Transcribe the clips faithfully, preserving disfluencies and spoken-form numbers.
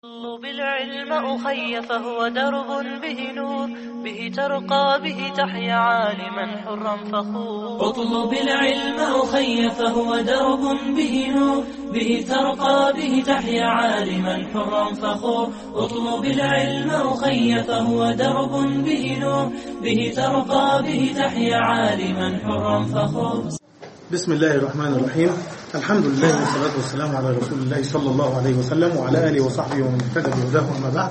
اطلب العلم أخي فهو درب به نور، به ترقى به تحيا عالما حرا فخور. اطلب العلم أخي فهو درب به نور، به ترقى به تحيا عالما حرا فخور. اطلب العلم أخي فهو درب به نور، به ترقى به تحيا عالما حرا فخور. بسم الله الرحمن الرحيم. الحمد لله والصلاة والسلام على رسول الله صلى الله عليه وسلم وعلى آله وصحبه ومن اهتدى بهداه. أما بعد،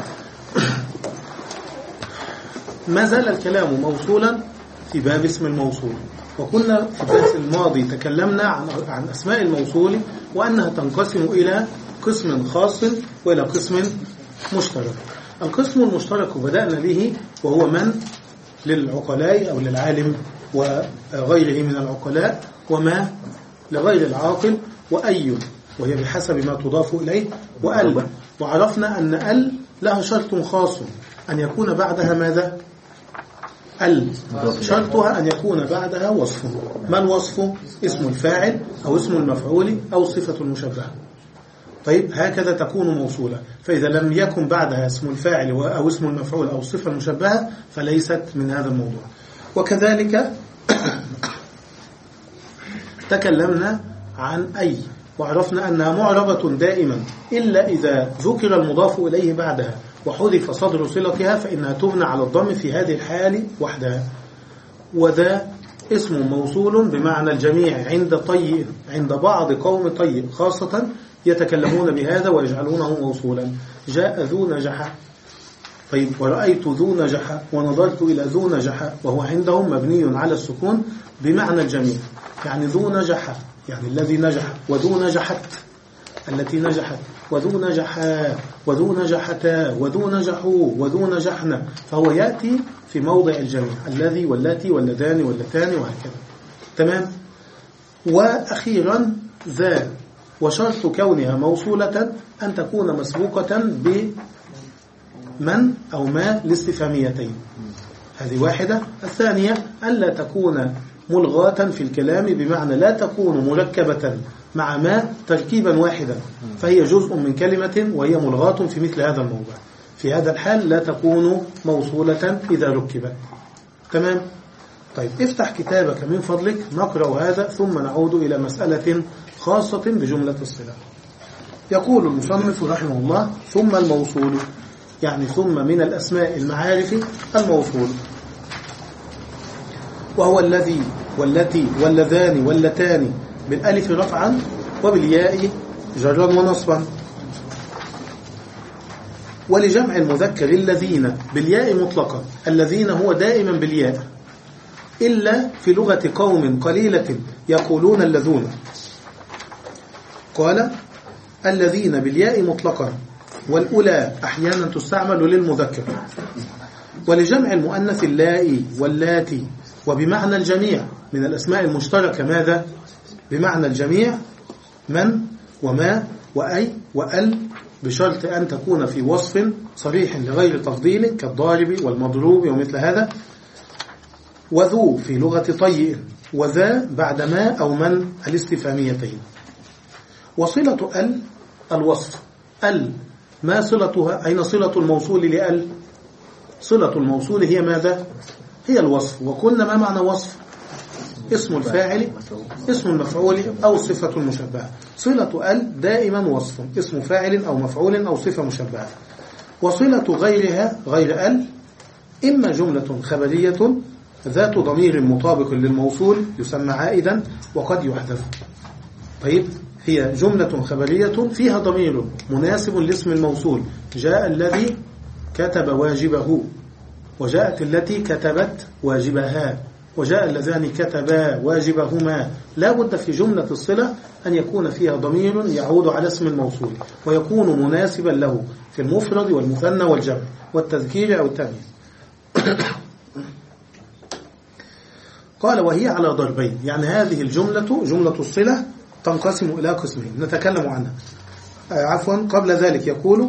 ما زال الكلام موصولا في باب اسم الموصول، وكنا في الدرس الماضي تكلمنا عن عن أسماء الموصول وأنها تنقسم إلى قسم خاص وإلى قسم مشترك. القسم المشترك بدأنا به وهو من للعقلاء أو للعالم وغيره من العقلاء، وما لغير العاقل، وأي وهي بحسب ما تضاف إليه، وأل. وعرفنا أن أل لها شرط خاص أن يكون بعدها ماذا؟ أل شرطها أن يكون بعدها وصف. ما الوصف؟ اسم الفاعل أو اسم المفعول أو صفة المشبهة. طيب، هكذا تكون موصولة. فإذا لم يكن بعدها اسم الفاعل أو اسم المفعول أو الصفة المشبهة فليست من هذا الموضوع. وكذلك تكلمنا عن أي، وعرفنا أنها معربة دائما إلا إذا ذكر المضاف إليه بعدها وحذف صدر صلتها فإنها تبنى على الضم في هذه الحال وحدها. وذا اسم موصول بمعنى الجميع عند طي، عند بعض قوم طي خاصة يتكلمون بهذا ويجعلونه موصولا. جاء ذو نجح، طيب، ورأيت ذو نجح ونظرت إلى ذو نجح، وهو عندهم مبني على السكون بمعنى الجميع، يعني ذو نجح يعني الذي نجح، وذو نجحت التي نجحت، وذو نجحا وذو نجحتا وذو نجحوا وذو نجحنا، فهو يأتي في موضع الجميع، الذي واللاتي واللذان واللتان وهكذا. تمام. وأخيرا ذا، وشرط كونها موصولة أن تكون مسبوقة بمن أو ما لاستفهاميتين، هذه واحدة. الثانية ألا تكون ملغاة في الكلام، بمعنى لا تكون مركبة مع ما تركيبا واحدا، فهي جزء من كلمة وهي ملغاة في مثل هذا الموضع. في هذا الحال لا تكون موصولة إذا ركبت. تمام. طيب، افتح كتابك من فضلك نقرأ هذا ثم نعود إلى مسألة خاصة بجملة الصلة. يقول المصنف رحمه الله: ثم الموصول، يعني ثم من الأسماء المعارف الموصول، وهو الذي والتي واللذان واللتان بالألف رفعا وبالياء جرا ونصبا. ولجمع المذكر الذين بالياء مطلقا، الذين هو دائما بالياء، إلا في لغة قوم قليلة يقولون اللذون. قال: الذين بالياء مطلقا، والأولى أحيانا تستعمل للمذكر. ولجمع المؤنث اللائي واللاتي، وبمعنى الجميع من الأسماء المشتركة ماذا؟ بمعنى الجميع من وما وأي وأل، بشرط أن تكون في وصف صريح لغير تفضيل كالضارب والمضروب ومثل هذا. وذو في لغة طيء، وذا بعد ما أو من الاستفهاميتين. وصلة ال الوصف. ال ما صلتها؟ أين صلة الموصول لأل؟ صلة الموصول هي ماذا؟ هي الوصف. وقلنا ما معنى وصف؟ اسم الفاعل، اسم المفعول أو صفة المشبهة. صلة ال دائما وصف، اسم فاعل أو مفعول أو صفة مشبهة. وصلة غيرها غير ال إما جملة خبرية ذات ضمير مطابق للموصول يسمى عائدا وقد يحذف. طيب، هي جملة خبرية فيها ضمير مناسب لاسم الموصول. جاء الذي كتب واجبه، وجاءت التي كتبت واجبها، وجاء اللذان كتبا واجبهما. لا بد في جملة الصلة أن يكون فيها ضمير يعود على اسم الموصول ويكون مناسبا له في المفرد والمثنى والجمع والتذكير أو التأنيث. قال: وهي على ضربين، يعني هذه الجملة جملة الصلة تنقسم إلى قسمين نتكلم عنها. عفوا، قبل ذلك يقول: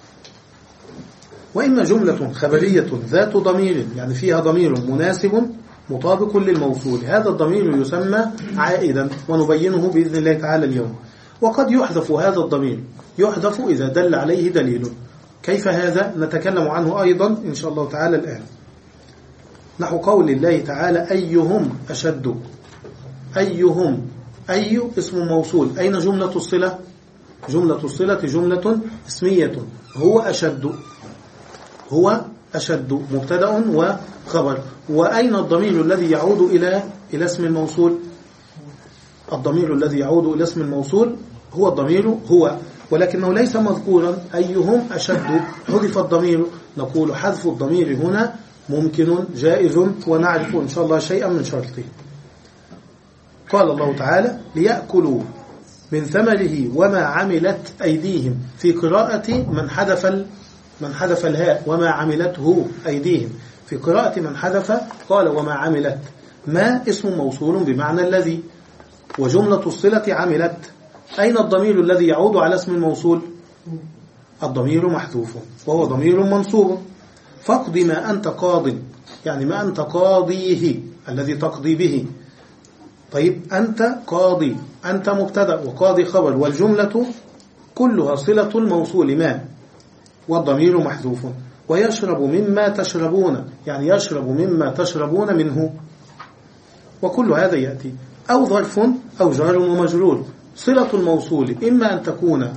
وإما جملة خبرية ذات ضمير، يعني فيها ضمير مناسب مطابق للموصول، هذا الضمير يسمى عائدا، ونبينه بإذن الله تعالى اليوم. وقد يحذف هذا الضمير يحذف إذا دل عليه دليل. كيف هذا؟ نتكلم عنه أيضا إن شاء الله تعالى الآن. نحو قول الله تعالى أيهم أشد. أيهم، أي اسم موصول، أين جملة الصلة؟ جملة الصلة جملة اسمية، هو أشد، هو أشد مبتدأ وخبر. وأين الضمير الذي يعود إلى إلى اسم الموصول؟ الضمير الذي يعود إلى اسم الموصول هو الضمير هو، ولكنه ليس مذكورا. أيهم أشد، حذف الضمير. نقول حذف الضمير هنا ممكن جائز، ونعرف إن شاء الله شيئا من شرطه. قال الله تعالى ليأكلوا من ثمره وما عملت أيديهم، في قراءة من حذف من حذف الهاء وما عملته أيديهم، في قراءة من حذف قال وما عملت. ما اسم موصول بمعنى الذي، وجملة الصلة عملت. أين الضمير الذي يعود على اسم الموصول؟ الضمير محذوف وهو ضمير منصوب. فاقض ما أنت قاض، يعني ما أنت قاضيه الذي تقضي به. طيب أنت قاضي، أنت مبتدأ وقاضي خبر، والجملة كلها صلة الموصول ما، والضمير محذوف. ويشرب مما تشربون، يعني يشرب مما تشربون منه، وكل هذا يأتي. أو ظرف أو جار ومجرور. صلة الموصول إما أن تكون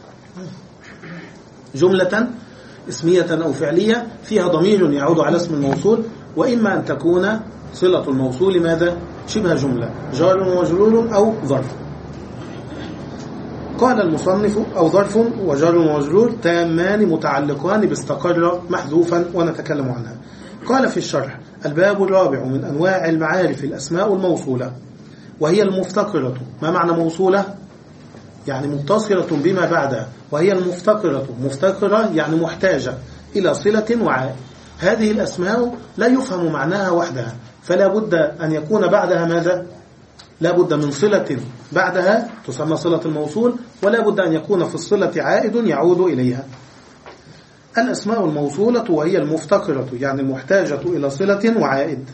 جملة اسمية أو فعلية فيها ضمير يعود على اسم الموصول، وإما أن تكون صلة الموصول ماذا؟ شبه جملة، جار ومجرور أو ظرف. قال المصنف أو ظرف وجار ومجرور تامان متعلقان باستقر محذوفا، ونتكلم عنها. قال في الشرح الباب الرابع من أنواع المعارف الأسماء الموصولة، وهي المفتقرة. ما معنى موصولة؟ يعني متصلة بما بعدها، وهي المفتقرة. مفتقرة يعني محتاجة إلى صلة وعاء. هذه الأسماء لا يفهم معناها وحدها، فلا بد أن يكون بعدها ماذا؟ لا بد من صلة بعدها تسمى صلة الموصول، ولا بد أن يكون في الصلة عائد يعود إليها. الأسماء الموصولة وهي المفتقرة يعني المحتاجة إلى صلة وعائد.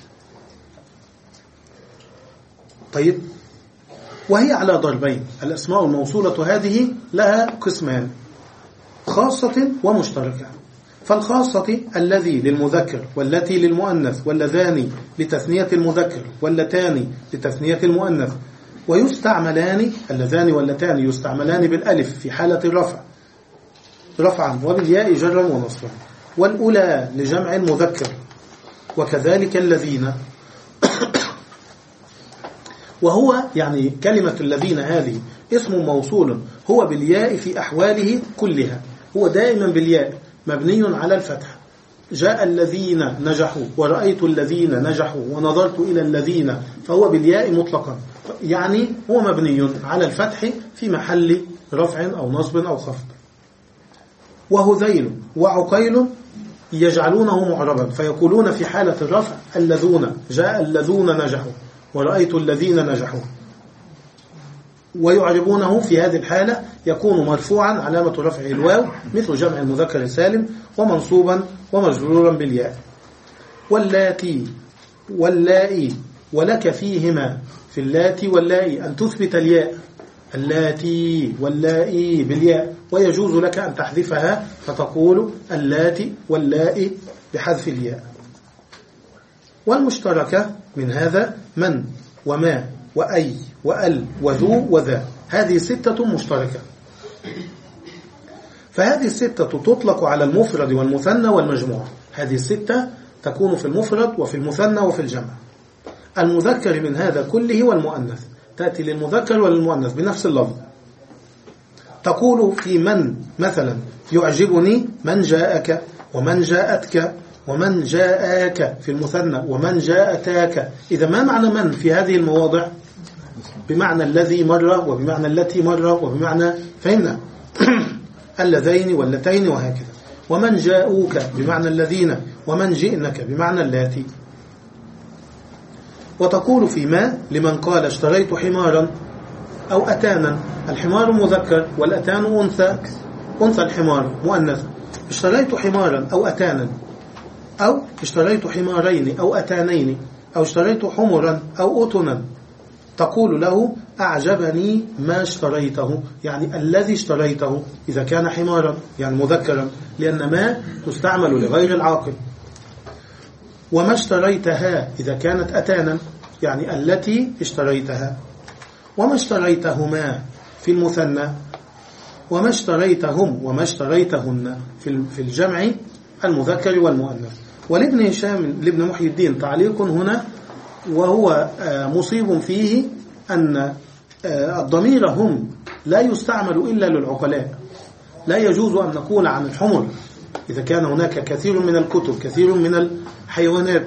طيب، وهي على ضربين. الأسماء الموصولة هذه لها قسمان، خاصة ومشتركة. فالخاصة الذي للمذكر والتي للمؤنث، واللذان لتثنية المذكر واللتان لتثنية المؤنث. ويستعملان اللذان واللتان يستعملان بالألف في حالة الرفع رفعا، وبالياء جرا ونصبا. والأولى لجمع المذكر، وكذلك الذين. وهو يعني كلمة الذين هذه اسم موصول هو بالياء في أحواله كلها، هو دائما بالياء مبني على الفتح. جاء الذين نجحوا، ورأيت الذين نجحوا، ونظرت إلى الذين، فهو بالياء مطلقا، يعني هو مبني على الفتح في محل رفع أو نصب أو خفض. وهذيل وعقيل يجعلونه معربا، فيقولون في حالة الرفع الذون، جاء الذون نجحوا، ورأيت الذين نجحوا، ويعربونه في هذه الحالة يكون مرفوعا علامة رفعه الواو مثل جمع المذكر السالم، ومنصوبا ومجرورا بالياء. واللاتي واللائي، ولك فيهما، في اللاتي واللائي أن تثبت الياء، اللاتي واللائي بالياء، ويجوز لك أن تحذفها فتقول اللاتي واللائي بحذف الياء. والمشتركة من هذا من وما وأي وأل وذو وذا، هذه ستة مشتركة. فهذه الستة تطلق على المفرد والمثنى والمجموع. هذه الستة تكون في المفرد وفي المثنى وفي الجمع. المذكر من هذا كله والمؤنث، تأتي للمذكر وللمؤنث بنفس اللفظ. تقول في من مثلا يعجبني من جاءك ومن جاءتك ومن جاءك في المثنى ومن جاءتاك. إذا ما معنى من في هذه المواضع؟ بمعنى الذي مرة، وبمعنى التي مرة، وبمعنى فهمنا اللذين واللتين وهكذا. ومن جاءوك بمعنى الذين، ومن جئنك بمعنى اللاتي. وتقول في ما لمن قال اشتريت حمارا أو أتانا. الحمار مذكر والأتان أنثى، أنثى الحمار مؤنث. اشتريت حمارا أو أتانا، أو اشتريت حمارين أو أتانين، أو اشتريت حمرا أو أتنا. تقول له أعجبني ما اشتريته، يعني الذي اشتريته إذا كان حمارا يعني مذكرا، لأن ما تستعمل لغير العاقل. وما اشتريتها إذا كانت أتانا، يعني التي اشتريتها. وما اشتريتهما في المثنى. وما اشتريتهم وما اشتريتهن في الجمع المذكر والمؤنث. ولابن هشام لابن محي الدين تعليق هنا، وهو مصيب فيه أن الضمير هم لا يستعمل إلا للعقلاء. لا يجوز أن نقول عن الحمر إذا كان هناك كثير من الكتب كثير من الحيوانات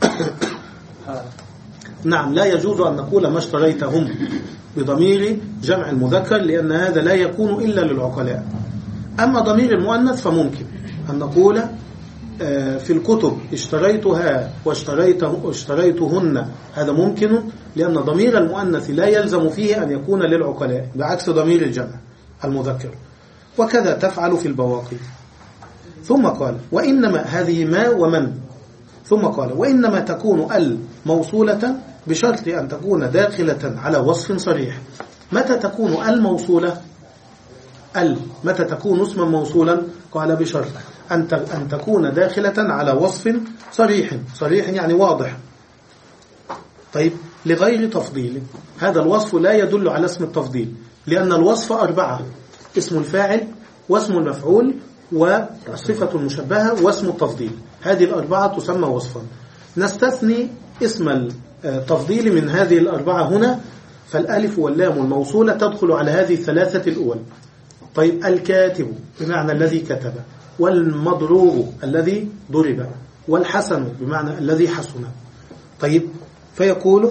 نعم لا يجوز أن نقول ما اشتريتهم بضمير جمع المذكر، لأن هذا لا يكون إلا للعقلاء. أما ضمير المؤنث فممكن أن نقول في الكتب اشتريتها واشتريته اشتريتهن، هذا ممكن، لأن ضمير المؤنث لا يلزم فيه أن يكون للعقلاء بعكس ضمير الجمع المذكر. وكذا تفعل في البواقي. ثم قال وإنما هذه ما ومن. ثم قال وإنما تكون ال موصولة بشرط أن تكون داخلة على وصف صريح. متى تكون ال موصولة؟ ال متى تكون اسما موصولا؟ قال بشرط أن أن تكون داخلة على وصف صريح. صريح يعني واضح. طيب لغير تفضيل، هذا الوصف لا يدل على اسم التفضيل، لأن الوصف أربعة: اسم الفاعل واسم المفعول والصفة المشبهة واسم التفضيل. هذه الأربعة تسمى وصفا. نستثني اسم التفضيل من هذه الأربعة هنا، فالألف واللام الموصولة تدخل على هذه الثلاثة الأول. طيب الكاتب بمعنى الذي كتب، والمضروب الذي ضرب، والحسن بمعنى الذي حسن. طيب فيقول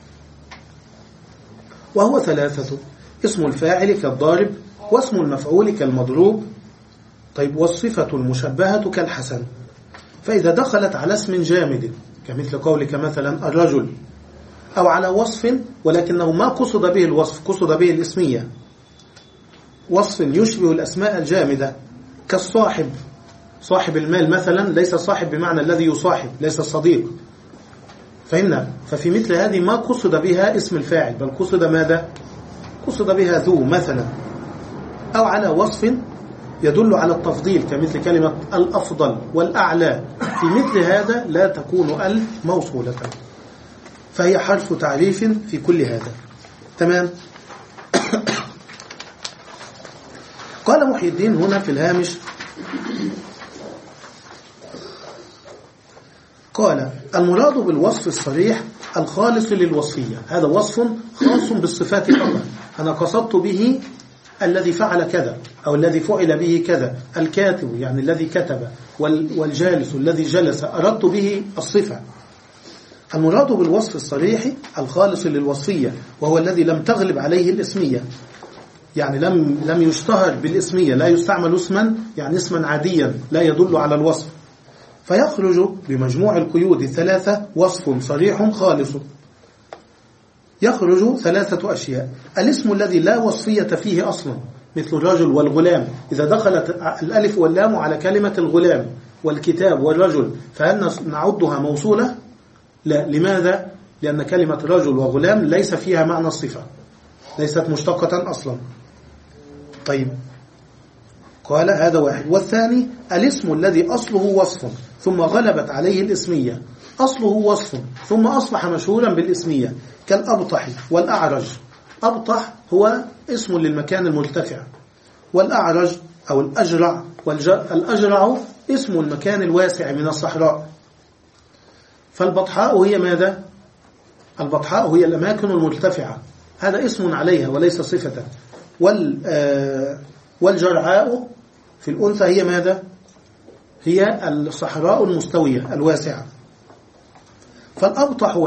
وهو ثلاثة: اسم الفاعل كالضارب، واسم المفعول كالمضروب، طيب والصفة المشبهة كالحسن. فإذا دخلت على اسم جامد كمثل قولك مثلا الرجل، أو على وصف ولكنه ما قصد به الوصف، قصد به الاسمية، وصف يشبه الأسماء الجامدة كالصاحب، صاحب المال مثلا، ليس صاحب بمعنى الذي يصاحب، ليس الصديق، فهمنا؟ ففي مثل هذه ما قصد بها اسم الفاعل، بل قصد ماذا؟ قصد بها ذو مثلا. أو على وصف يدل على التفضيل كمثل كلمة الأفضل والأعلى، في مثل هذا لا تكون ال موصولة، فهي حرف تعريف في كل هذا. تمام. قال محي الدين هنا في الهامش، قال المراد بالوصف الصريح الخالص للوصفية. هذا وصف خاص بالصفات فقط، أنا قصدت به الذي فعل كذا أو الذي فعل به كذا، الكاتب يعني الذي كتب، والجالس الذي جلس، أردت به الصفة. المراد بالوصف الصريح الخالص للوصفية، وهو الذي لم تغلب عليه الاسمية، يعني لم لم يشتهر بالاسمية، لا يستعمل اسما يعني اسما عاديا لا يدل على الوصف، فيخرج بمجموع القيود الثلاثة وصف صريح خالص. يخرج ثلاثة أشياء: الاسم الذي لا وصفية فيه أصلا، مثل الرجل والغلام، إذا دخلت الألف واللام على كلمة الغلام والكتاب والرجل فهل نعدها موصولة؟ لا. لماذا؟ لأن كلمة رجل وغلام ليس فيها معنى الصفة، ليست مشتقة أصلا. طيب قال هذا واحد. والثاني الاسم الذي أصله وصف ثم غلبت عليه الاسمية، أصله وصف ثم أصبح مشهورا بالاسمية، كالأبطح والأعرج. أبطح هو اسم للمكان المرتفع، والأعرج أو الأجرع، والأجرع اسم المكان الواسع من الصحراء. فالبطحاء هي ماذا؟ البطحاء هي الأماكن المرتفعة، هذا اسم عليها وليس صفة. والجرعاء في الأنثى هي ماذا؟ هي الصحراء المستوية الواسعة. فالأبطح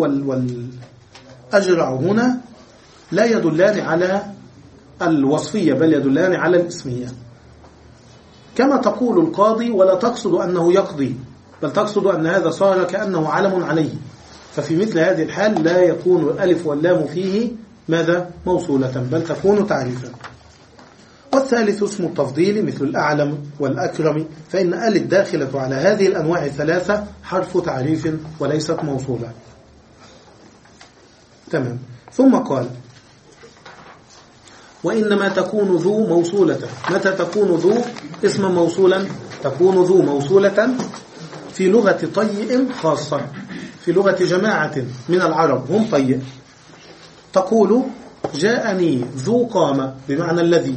والأجرع هنا لا يدلان على الوصفية، بل يدلان على الاسمية. كما تقول القاضي ولا تقصد أنه يقضي، بل تقصد أن هذا صار كأنه علم عليه، ففي مثل هذه الحال لا يكون الألف واللام فيه ماذا؟ موصولة، بل تكون تعريفا. والثالث اسم التفضيل مثل الأعلم والأكرم، فإن ال الداخلة على هذه الأنواع الثلاثة حرف تعريف وليست موصولة. تمام. ثم قال وإنما تكون ذو موصولة. متى تكون ذو اسما موصولا؟ تكون ذو موصولة في لغة طيء خاصة، في لغة جماعة من العرب هم طيء. تقول جاءني ذو قامة بمعنى الذي،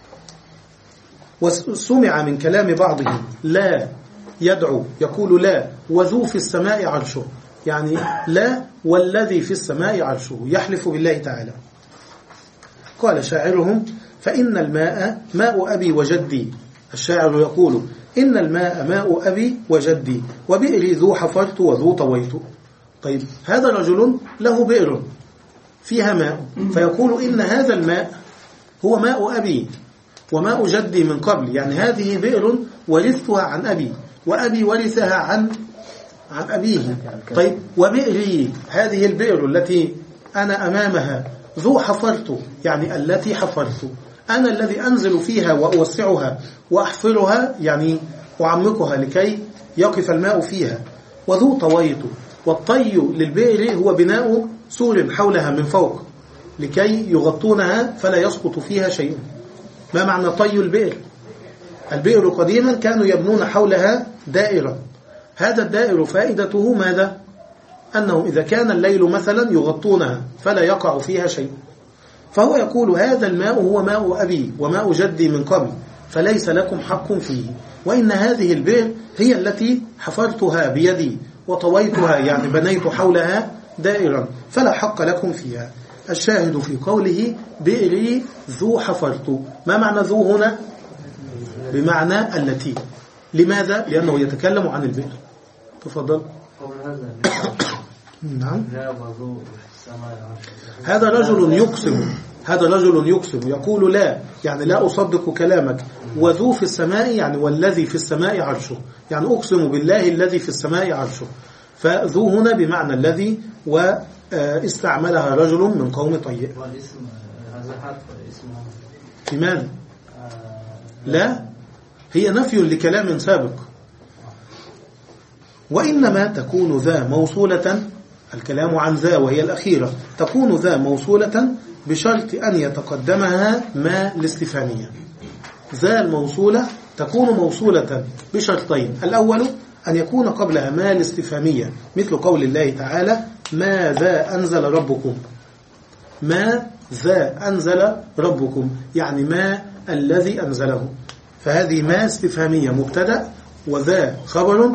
وسمع من كلام بعضهم لا يدعو يقول لا وذو في السماء عرشه، يعني لا والذي في السماء عرشه، يحلف بالله تعالى. قال شاعرهم فإن الماء ماء أبي وجدي، الشاعر يقول إن الماء ماء أبي وجدي وبئري ذو حفرت وذو طويت. طيب هذا رجل له بئر فيها ماء، فيقول إن هذا الماء هو ماء أبي وماء جدي من قبل، يعني هذه بئر ورثتها عن أبي وأبي ورثها عن عن أبيه. طيب وبئري هذه البئر التي أنا أمامها ذو حفرت، يعني التي حفرت، أنا الذي أنزل فيها وأوسعها وأحفرها، يعني أعمقها لكي يقف الماء فيها. وذو طويت، والطي للبئر هو بناء سور حولها من فوق لكي يغطونها فلا يسقط فيها شيء. ما معنى طي البئر؟ البئر قديما كانوا يبنون حولها دائرة، هذا الدائر فائدته ماذا؟ أنه إذا كان الليل مثلا يغطونها فلا يقع فيها شيء. فهو يقول هذا الماء هو ماء أبي وماء جدي من قبل، فليس لكم حق فيه، وإن هذه البئر هي التي حفرتها بيدي وطويتها، يعني بنيت حولها دائرا، فلا حق لكم فيها. الشاهد في قوله بئري ذو حفرت، ما معنى ذو هنا؟ بمعنى التي. لماذا؟ لأنه يتكلم عن البئر. تفضل. نعم. هذا رجل يقسم، هذا رجل يقسم يقول لا، يعني لا أصدق كلامك، وذو في السماء يعني والذي في السماء عرشه، يعني أقسم بالله الذي في السماء عرشه. فذو هنا بمعنى الذي، واستعملها رجل من قوم طيء. في ماذا؟ لا، هي نفي لكلام سابق. وإنما تكون ذا موصولة، الكلام عن ذا وهي الأخيرة، تكون ذا موصولة بشرط أن يتقدمها ما الاستفهامية. ذا الموصولة تكون موصولة بشرطين، الأول أن يكون قبلها ما الاستفهامية، مثل قول الله تعالى ماذا أنزل ربكم، ما ذا أنزل ربكم، يعني ما الذي أنزله، فهذه ما استفهامية مبتدأ وذا خبر،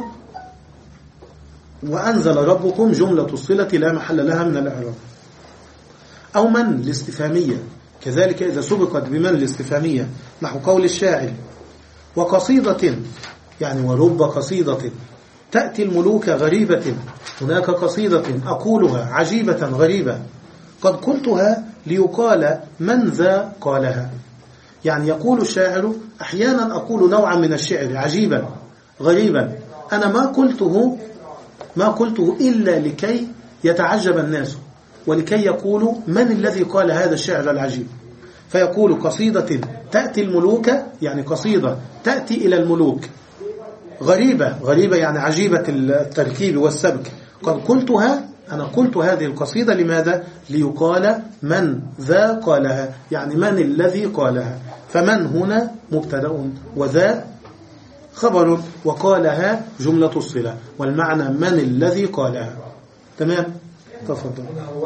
وأنزل ربكم جملة الصلة لا محل لها من الإعراب. أو من الاستفهامية كذلك إذا سبقت بمن الاستفهامية، نحو قول الشاعر وقصيدة، يعني ورب قصيدة تأتي الملوك غريبة، هناك قصيدة أقولها عجيبة غريبة قد قلتها ليقال من ذا قالها، يعني يقول الشاعر أحيانا أقول نوعا من الشعر عجيبا غريبا أنا ما قلته ما قلته إلا لكي يتعجب الناس ولكي يقولوا من الذي قال هذا الشعر العجيب. فيقول قصيدة تأتي الملوك، يعني قصيدة تأتي إلى الملوك غريبة، غريبة يعني عجيبة التركيب والسبك، قد قلتها، أنا قلت هذه القصيدة لماذا؟ ليقال من ذا قالها، يعني من الذي قالها. فمن هنا مبتدأ وذا خبر، وقالها جملة الصلة، والمعنى من الذي قالها. تمام؟ تفضل.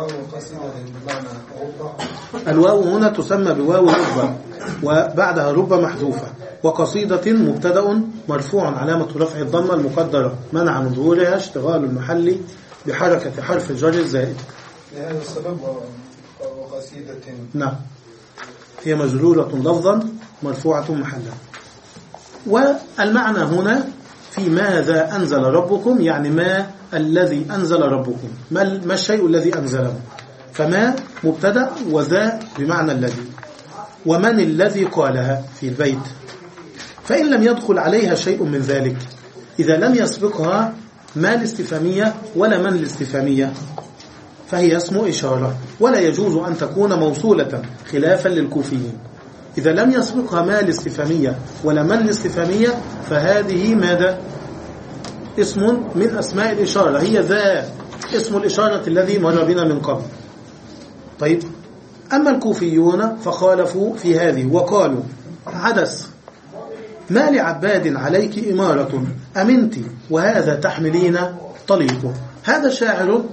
الواو هنا تسمى بواو ربة، وبعدها ربة محذوفة. وقصيدة مبتدأ مرفوع علامة رفع الضمة المقدرة منع من ظهورها اشتغال المحل بحركة حرف الجر الزائد. لهذا السبب وقصيدة نعم، هي مجرورة لفظا مرفوعة محلا. والمعنى هنا في ماذا أنزل ربكم، يعني ما الذي أنزل ربكم، ما الشيء الذي أنزله، فما مبتدأ وذا بمعنى الذي، ومن الذي قالها في البيت. فإن لم يدخل عليها شيء من ذلك، إذا لم يسبقها ما الاستفهامية ولا من الاستفهامية، فهي اسم إشارة ولا يجوز أن تكون موصولة خلافا للكوفيين. إذا لم يسبقها ما الاستفهامية ولا من الاستفهامية فهذه ماذا؟ اسم من أسماء الإشارة، هي ذا اسم الإشارة الذي مر بنا من قبل. طيب أما الكوفيون فخالفوا في هذه وقالوا عدس ما لعباد عليك إمارة أمنت وهذا تحملين طليق. هذا الشاعر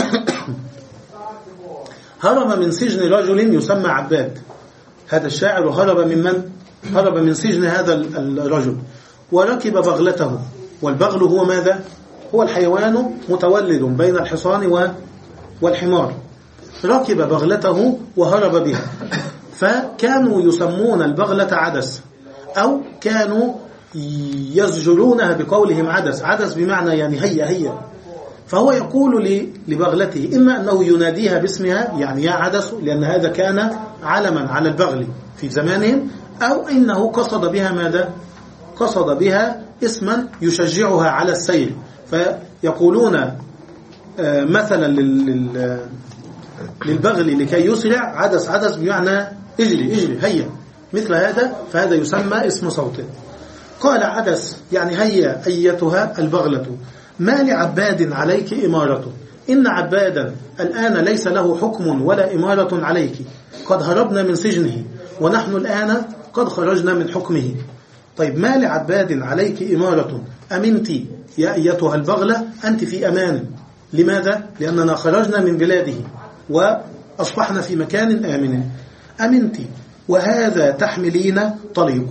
هرب من سجن رجل يسمى عباد. هذا الشاعر هرب من من؟ هرب من سجن هذا الرجل وركب بغلته. والبغل هو ماذا؟ هو الحيوان متولد بين الحصان والحمار. ركب بغلته وهرب بها، فكانوا يسمون البغلة عدس، أو كانوا يزجرونها بقولهم عدس. عدس بمعنى يعني هيا هيا. فهو يقول لبغلته إما أنه يناديها باسمها يعني يا عدس، لأن هذا كان علما على البغل في زمانهم، أو إنه قصد بها ماذا؟ قصد بها اسما يشجعها على السير. فيقولون مثلا للبغل لكي يسرع عدس عدس بمعنى اجري اجري هيا، مثل هذا. فهذا يسمى اسم صوت. قال عدس يعني هيا أيتها البغلة ما لعباد عليك إمارة، إن عبادا الآن ليس له حكم ولا إمارة عليك، قد هربنا من سجنه ونحن الآن قد خرجنا من حكمه. طيب ما لعباد عليك إمارة أمنت يا أيتها البغلة، أنت في أمان. لماذا؟ لأننا خرجنا من بلاده وأصبحنا في مكان آمن. أمنت وهذا تحملين طليق.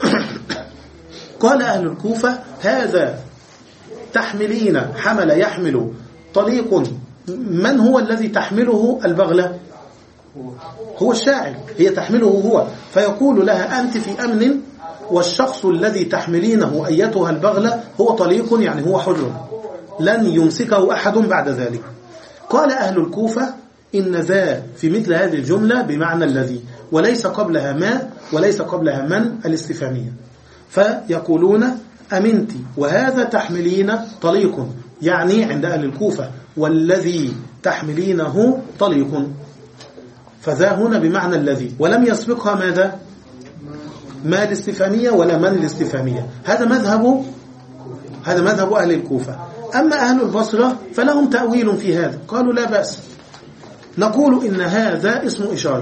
قال أهل الكوفة هذا تحملين حمل يحمل طليق. من هو الذي تحمله البغلة؟ هو الشاعر، هي تحمله هو. فيقول لها أنت في أمن، والشخص الذي تحملينه أيتها البغلة هو طليق يعني هو حر، لن يمسكه أحد بعد ذلك. قال أهل الكوفة إن ذا في مثل هذه الجملة بمعنى الذي، وليس قبلها ما وليس قبلها من الاستفهامية. فيقولون أمنت وهذا تحملين طليق، يعني عند أهل الكوفة والذي تحملينه طليق. فذا هنا بمعنى الذي، ولم يسبقها ماذا؟ ما الاستفهامية ولا من الاستفهامية. هذا مذهب هذا مذهب أهل الكوفة. أما أهل البصرة فلهم تأويل في هذا، قالوا لا بأس، نقول إن هذا اسم إشارة،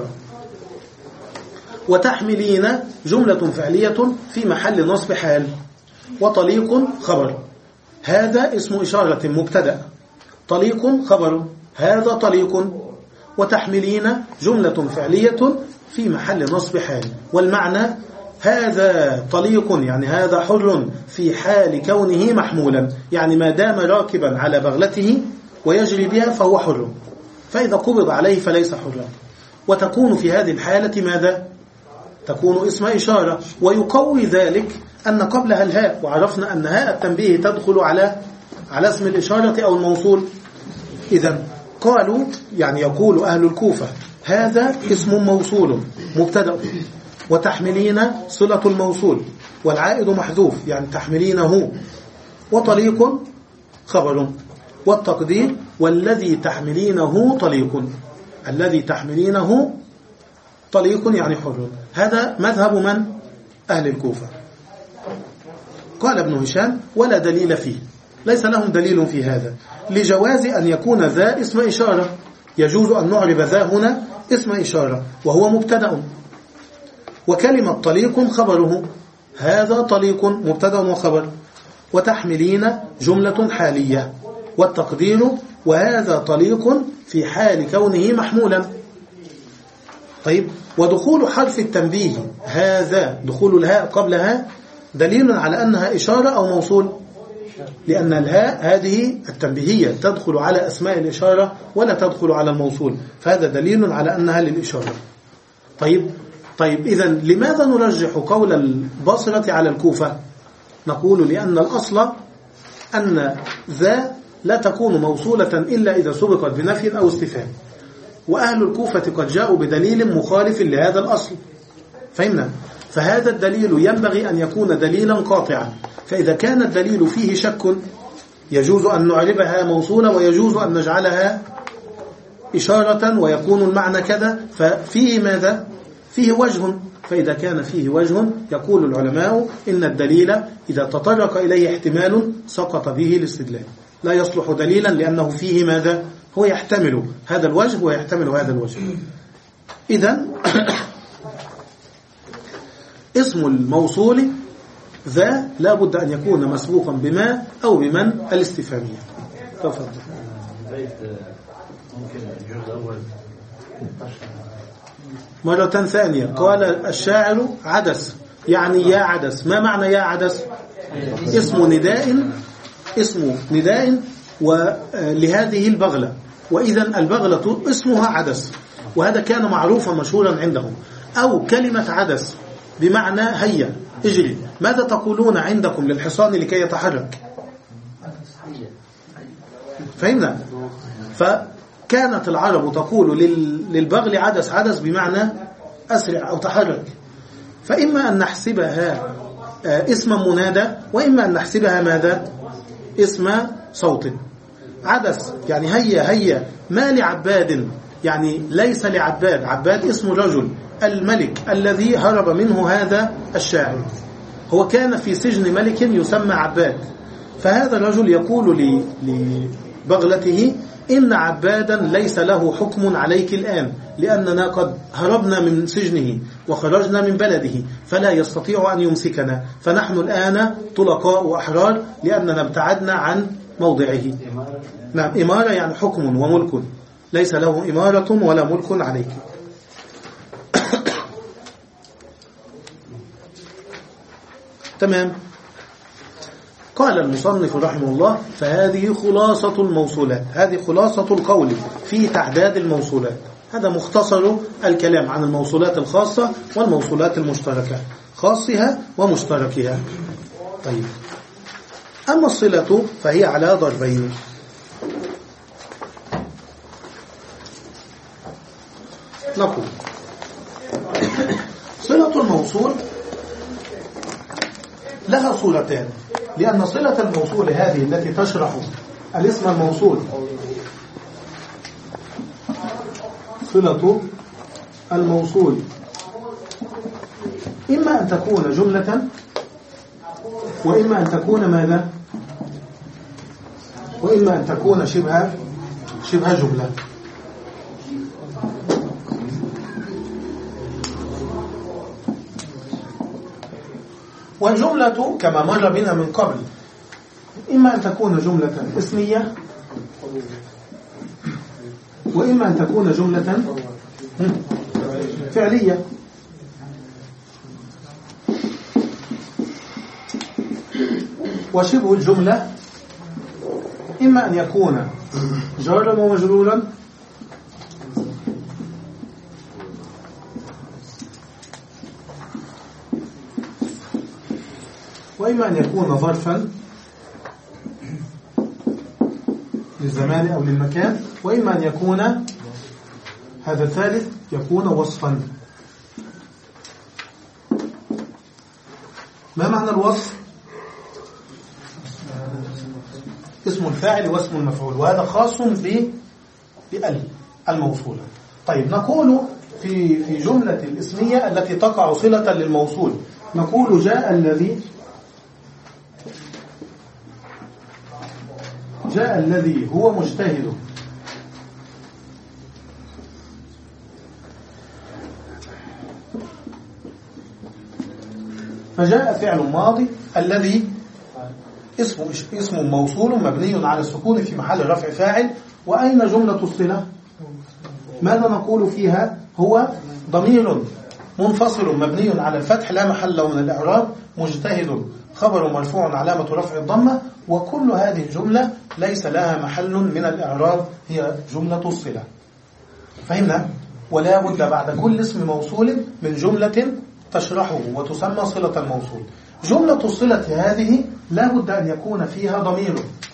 وتحملين جملة فعلية في محل نصب حال، وطليق خبر. هذا اسم إشارة مبتدأ، طليق خبر، هذا طليق. وتحملين جملة فعلية في محل نصب حال، والمعنى هذا طليق يعني هذا حر في حال كونه محمولا، يعني ما دام راكبا على بغلته ويجري بها فهو حر، فإذا قبض عليه فليس حرا. وتكون في هذه الحالة ماذا؟ تكون اسم إشارة. ويقوي ذلك أن قبلها الهاء، وعرفنا أن هاء التنبيه تدخل على على اسم الإشارة أو الموصول. إذن قالوا يعني يقول أهل الكوفة هذا اسم موصول مبتدأ، وتحملين صلة الموصول، والعائد محذوف يعني تحملينه، وطليق خبر، والتقدير والذي تحملينه طليق، الذي تحملينه طليق يعني حر. هذا مذهب من؟ أهل الكوفة. قال ابن هشام ولا دليل فيه، ليس لهم دليل في هذا، لجواز أن يكون ذا اسم إشارة، يجوز أن نعرب ذا هنا اسم إشارة وهو مبتدأ، وكلمة طليق خبره، هذا طليق مبتدأ وخبر. وتحملين جملة حالية، والتقدير وهذا طليق في حال كونه محمولا. طيب، ودخول حرف التنبيه هذا، دخول الهاء قبلها دليل على أنها إشارة أو موصول، لأن الهاء هذه التنبيهية تدخل على أسماء الإشارة ولا تدخل على الموصول، فهذا دليل على أنها للإشارة. طيب طيب إذن لماذا نرجح قول البصرة على الكوفة؟ نقول لأن الأصل أن ذا لا تكون موصولة إلا إذا سبقت بنفي أو استفهام، وأهل الكوفة قد جاءوا بدليل مخالف لهذا الأصل، فهمنا؟ فهذا الدليل ينبغي أن يكون دليلا قاطعا، فإذا كان الدليل فيه شك يجوز أن نعربها موصولة ويجوز أن نجعلها إشارة ويكون المعنى كذا، ففيه ماذا؟ فيه وجه. فإذا كان فيه وجه يقول العلماء إن الدليل إذا تطرق إليه احتمال سقط به الاستدلال، لا يصلح دليلا لأنه فيه ماذا؟ هو يحتمل هذا الوجه ويحتمل هذا الوجه. إذن اسم الموصول ذا لا بد أن يكون مسبوقا بما أو بمن الاستفهامية. تفضل. ممكن الجزء الأول مرة ثانية قال الشاعر عدس، يعني يا عدس. ما معنى يا عدس؟ اسم نداء، اسم نداء ولهذه البغلة، وإذا البغلة اسمها عدس، وهذا كان معروفا مشهورا عندهم. أو كلمة عدس بمعنى هيا اجري. ماذا تقولون عندكم للحصان لكي يتحرك؟ فهمنا؟ فكانت العرب تقول للبغل عدس، عدس بمعنى أسرع أو تحرك. فإما أن نحسبها اسما منادى، وإما أن نحسبها ماذا؟ اسم صوت. عدس يعني هيا هيا. ما لعباد يعني ليس لعباد، عباد اسم رجل الملك الذي هرب منه هذا الشاعر، هو كان في سجن ملك يسمى عباد. فهذا الرجل يقول لبغلته إن عبادا ليس له حكم عليك الآن، لأننا قد هربنا من سجنه وخرجنا من بلده فلا يستطيع أن يمسكنا، فنحن الآن طلقاء وأحرار لأننا ابتعدنا عن موضعه. نعم، إمارة يعني حكم وملك، ليس له إمارة ولا ملك عليك. تمام. قال المصنف رحمه الله فهذه خلاصة الموصولات، هذه خلاصة القول في تعداد الموصولات. هذا مختصر الكلام عن الموصولات الخاصة والموصولات المشتركة، خاصها ومشتركها. طيب، أما الصلة فهي على ضربين. نقول صلة الموصول لها صورتان، لأن صلة الموصول هذه التي تشرح الاسم الموصول، صلة الموصول إما أن تكون جملة وإما أن تكون ماذا؟ وإما أن تكون شبه شبه جملة. والجملة كما مر بنا من قبل إما أن تكون جملة اسمية وإما أن تكون جملة فعلية. وشبه الجملة إما أن يكون جارا ومجرورا وإما أن يكون ظرفا للزمان أو للمكان، وإما أن يكون هذا الثالث يكون وصفا. ما معنى الوصف؟ اسم الفاعل واسم المفعول، وهذا خاص بال الموصولة. طيب، نقول في في جملة الاسمية التي تقع صلة للموصول، نقول جاء الذي جاء الذي هو مجتهد. فجاء فعل ماضي الذي اسم اسم موصول مبني على السكون في محل رفع فاعل. وأين جملة الصلة؟ ماذا نقول فيها؟ هو ضمير منفصل مبني على الفتح لا محل له من الإعراب، مجتهد خبر مرفوع علامة رفع الضمة. وكل هذه الجملة ليس لها محل من الإعراب، هي جملة الصلة. فهمنا؟ ولا بد بعد كل اسم موصول من جملة تشرحه وتسمى صلة الموصول. جملة الصلة هذه لا بد أن يكون فيها ضمير،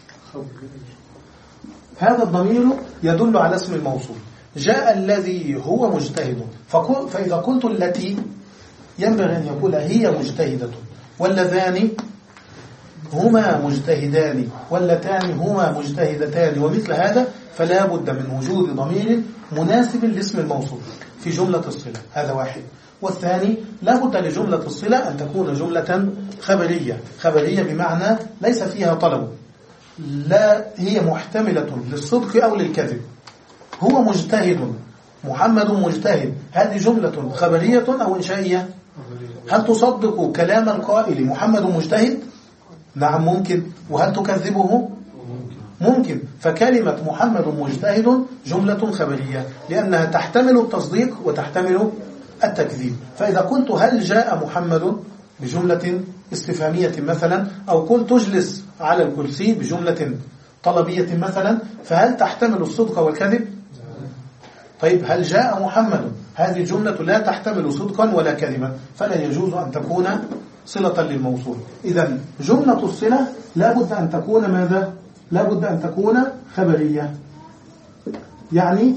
هذا الضمير يدل على اسم الموصول. جاء الذي هو مجتهد، فإذا قلت التي ينبغي أن يقول هي مجتهدة، واللذان هما مجتهدان، واللتان هما مجتهدتان، ومثل هذا. فلا بد من وجود ضمير مناسب لاسم الموصول في جملة الصلة، هذا واحد. والثاني لا بد لجملة الصلة أن تكون جملة خبرية، خبرية بمعنى ليس فيها طلب، لا هي محتملة للصدق أو للكذب. هو مجتهد محمد مجتهد، هذه جملة خبرية أو إنشائية؟ هل تصدق كلام القائل محمد مجتهد؟ نعم ممكن. وهل تكذبه؟ ممكن. فكلمة محمد مجتهد جملة خبرية لأنها تحتمل التصديق وتحتمل التكذيب. فإذا قلت هل جاء محمد بجملة استفهامية مثلا، أو قلت اجلس على الكرسي بجملة طلبية مثلا، فهل تحتمل الصدق والكذب؟ طيب هل جاء محمد، هذه الجملة لا تحتمل صدقا ولا كذبا، فلا يجوز أن تكون صلة للموصول. إذن جملة الصلة لا بد أن تكون ماذا؟ لا بد أن تكون خبرية، يعني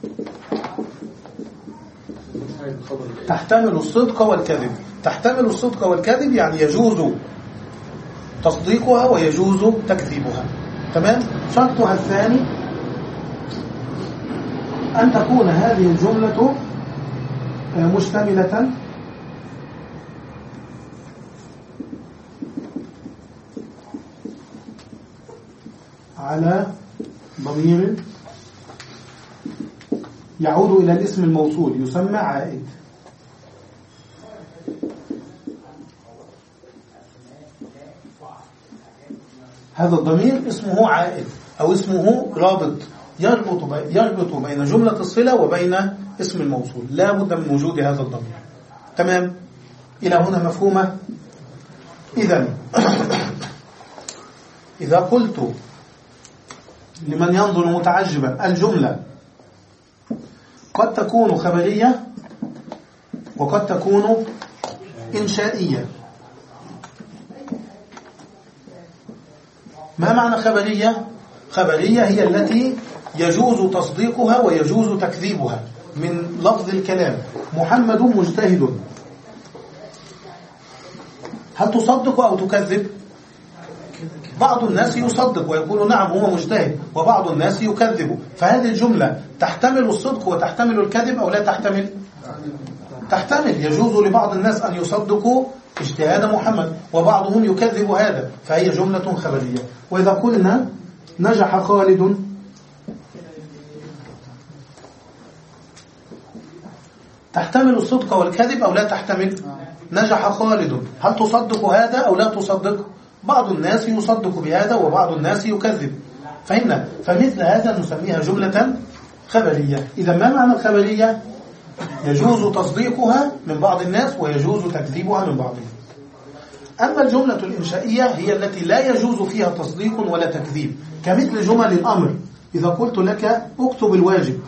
تحتمل الصدق والكذب. تحتمل الصدق والكذب يعني يجوز تصديقها ويجوز تكذيبها. تمام؟ شرطها الثاني أن تكون هذه الجملة مشتملة على ضمير يعود إلى الاسم الموصول يسمى عائد. هذا الضمير اسمه عائد أو اسمه رابط يربط يربط بين جملة الصلة وبين اسم الموصول، لا بد من وجود هذا الضمير. تمام؟ إلى هنا مفهومة؟ إذن إذا قلت لمن ينظر متعجبا الجملة قد تكون خبرية وقد تكون إنشائية. ما معنى خبرية؟ خبرية هي التي يجوز تصديقها ويجوز تكذيبها. من لفظ الكلام محمد مجتهد، هل تصدق أو تكذب؟ بعض الناس يصدق ويقول نعم هو مجتهد، وبعض الناس يكذب. فهذه الجملة تحتمل الصدق وتحتمل الكذب أو لا تحتمل؟ تحتمل. يجوز لبعض الناس أن يصدقوا اجتهاد محمد وبعضهم يكذب هذا، فهي جملة خبرية. وإذا قلنا نجح خالد، تحتمل الصدق والكذب أو لا تحتمل؟ نجح خالد، هل تصدق هذا أو لا تصدق؟ بعض الناس يصدق بهذا وبعض الناس يكذب. فهمنا؟ فمثل هذا نسميها جملة خبرية. إذا ما معنى الخبرية؟ يجوز تصديقها من بعض الناس ويجوز تكذيبها من بعضهم. أما الجملة الإنشائية هي التي لا يجوز فيها تصديق ولا تكذيب، كمثل جمل الأمر. إذا قلت لك اكتب الواجب،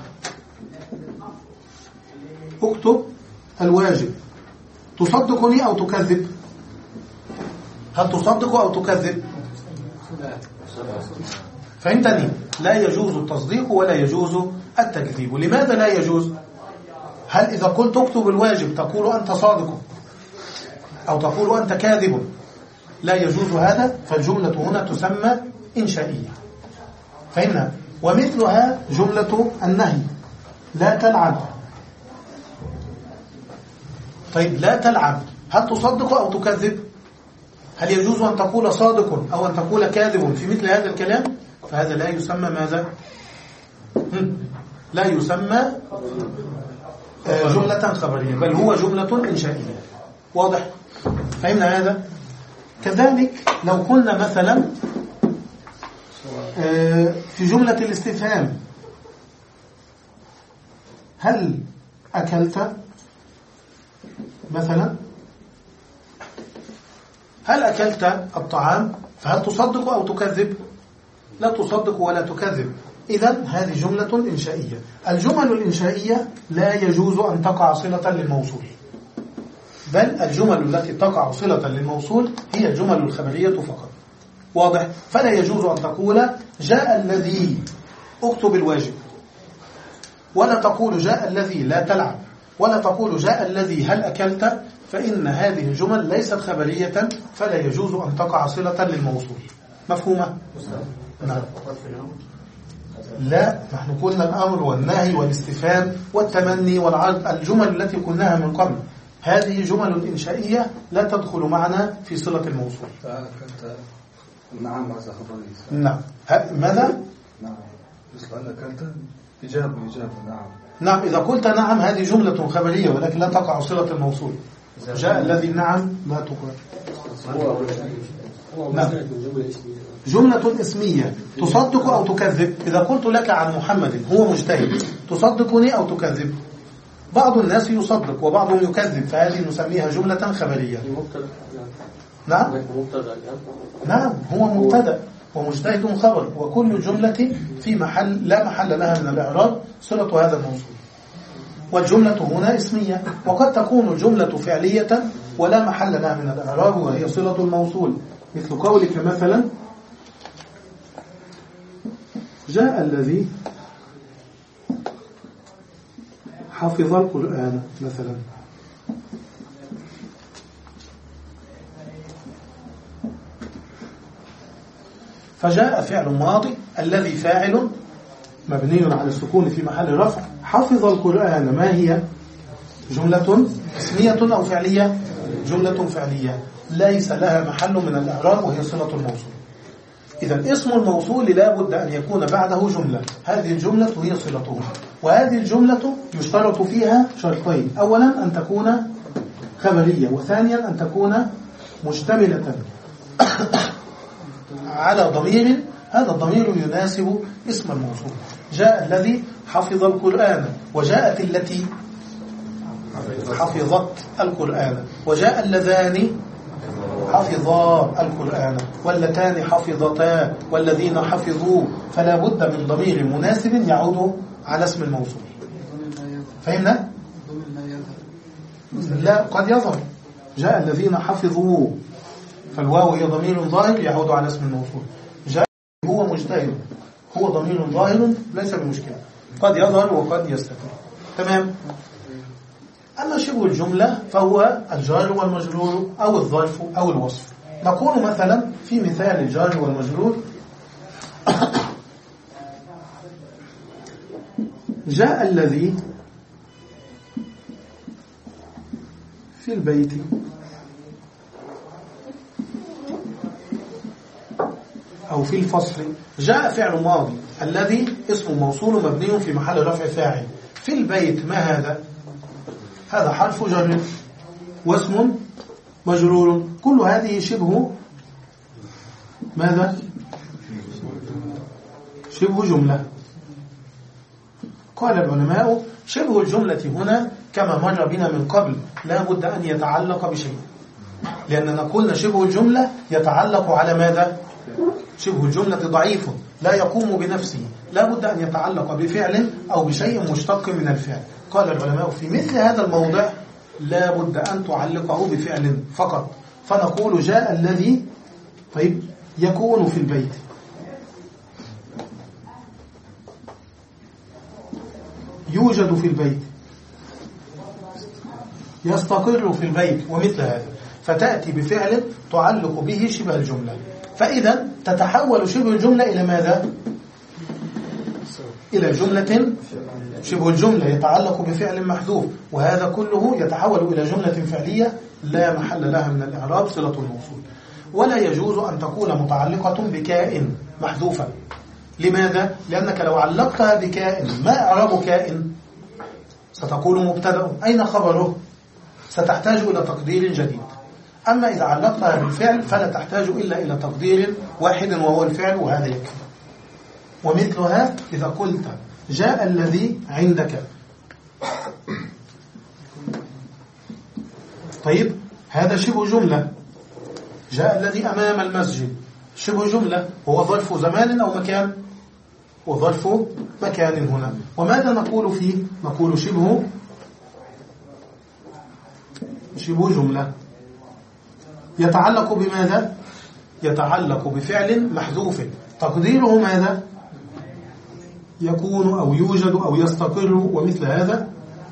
اكتب الواجب، تصدقني أو تكذب؟ هل تصدق أو تكذب؟ فهمتني؟ لا يجوز التصديق ولا يجوز التكذيب. لماذا لا يجوز؟ هل إذا قلت اكتب الواجب تقول أنت صادق أو تقول أنت كاذب؟ لا يجوز هذا. فالجملة هنا تسمى إنشائية. فهمنا؟ ومثلها جملة النهي، لا تلعب. طيب لا تلعب، هل تصدق أو تكذب؟ هل يجوز أن تقول صادق أو أن تقول كاذب في مثل هذا الكلام؟ فهذا لا يسمى ماذا؟ لا يسمى جملة خبرية، بل هو جملة إنشائية. واضح؟ فهمنا هذا؟ كذلك لو قلنا مثلا في جملة الاستفهام هل أكلت مثلا، هل أكلت الطعام، فهل تصدق أو تكذب؟ لا تصدق ولا تكذب. إذن هذه جملة إنشائية. الجمل الإنشائية لا يجوز أن تقع صلة للموصول، بل الجمل التي تقع صلة للموصول هي الجمل الخبرية فقط. واضح؟ فلا يجوز أن تقول جاء الذي اكتب الواجب، ولا تقول جاء الذي لا تلعب، ولا تقول جاء الذي هل أكلت، فإن هذه الجمل ليست خبرية، فلا يجوز أن تقع صلة للموصول. مفهومة؟ نعم. لا، نحن قلنا الأمر والنهي والاستفهام والتمني والعرض، الجمل التي قلناها من قبل، هذه جمل إنشائية لا تدخل معنا في صلة الموصول. نعم هذا خبري. نعم. ماذا؟ نعم. مثل أن أكلت إجابة إجابة. نعم. نعم إذا قلت نعم هذه جملة خبرية ولكن لا تقع صلة الموصول. جاء الذي نعم لا تقع. نعم. جملة اسمية تصدق أو تكذب. إذا قلت لك عن محمد هو مجتهد تصدقني أو تكذب؟ بعض الناس يصدق وبعضهم يكذب، فهذه نسميها جملة خبرية. نعم نعم هو مبتدأ ومجتهد خبر، وكل جملة في محل لا محل لها من الإعراب صلة هذا الموصول. والجملة هنا اسمية، وقد تكون الجملة فعلية ولا محل لها من الإعراب وهي صلة الموصول، مثل قولك مثلا جاء الذي حفظ القرآن مثلا. فجاء فعل ماضي الذي فاعل مبني على السكون في محل رفع. حفظ القرآن ما هي؟ جملة اسمية أو فعلية؟ جملة فعلية ليس لها محل من الإعراب وهي صلة الموصول. إذا اسم الموصول لا بد أن يكون بعده جملة، هذه الجملة هي صلته. وهذه الجملة يشترط فيها شرطين: أولا أن تكون خبرية، وثانيا أن تكون مشتملة على ضمير، هذا الضمير يناسب اسم الموصول. جاء الذي حفظ القرآن، وجاءت التي حفظت القرآن، وجاء اللذان حفظا القرآن، واللتان حفظتا، والذين حفظوا. فلا بد من ضمير مناسب يعود على اسم الموصول. فهمنا؟ لا قد يظهر جاء الذين حفظوا، فالواو هي ضمير ظاهر يعود على اسم الموصول. جاء هو مجتهد، هو ضمير ظاهر ليس بمشكلة، قد يظهر وقد يستتر. تمام. أما شبه الجملة فهو الجار والمجرور أو الظرف أو الوصف. نقول مثلا في مثال الجار والمجرور جاء الذي في البيت أو في الفصل. جاء فعل ماضي الذي اسم موصول مبني في محل رفع فاعل. في البيت ما هذا؟ هذا حرف جر واسم مجرور. كل هذه شبه ماذا؟ شبه جملة. قال العلماء شبه الجملة هنا كما مر بنا من قبل لا بد أن يتعلق بشيء، لأننا قلنا شبه الجملة يتعلق على ماذا؟ شبه الجملة ضعيف لا يقوم بنفسه، لا بد أن يتعلق بفعل أو بشيء مشتق من الفعل. قال العلماء في مثل هذا الموضع لا بد أن تعلقه بفعل فقط. فنقول جاء الذي طيب يكون في البيت، يوجد في البيت، يستقر في البيت، ومثل هذا. فتأتي بفعل تعلق به شبه الجملة. فإذا تتحول شبه الجملة إلى ماذا؟ إلى جملة شبه الجملة يتعلق بفعل محذوف، وهذا كله يتحول إلى جملة فعلية لا محل لها من الإعراب صلة الموصول. ولا يجوز أن تكون متعلقة بكائن محذوفا. لماذا؟ لأنك لو علقتها بكائن ما إعراب كائن؟ ستقول مبتدأ، أين خبره؟ ستحتاج إلى تقدير جديد. أما إذا علقتها بالفعل فلا تحتاج إلا إلى تقدير واحد وهو الفعل، وهذا يكفي. ومثلها إذا قلت جاء الذي عندك، طيب هذا شبه جملة. جاء الذي أمام المسجد شبه جملة، هو ظرف زمان أو مكان؟ وظرف مكان هنا. وماذا نقول فيه؟ نقول شبه شبه جملة يتعلق بماذا؟ يتعلق بفعل محذوف تقديره ماذا؟ يكون أو يوجد أو يستقر، ومثل هذا.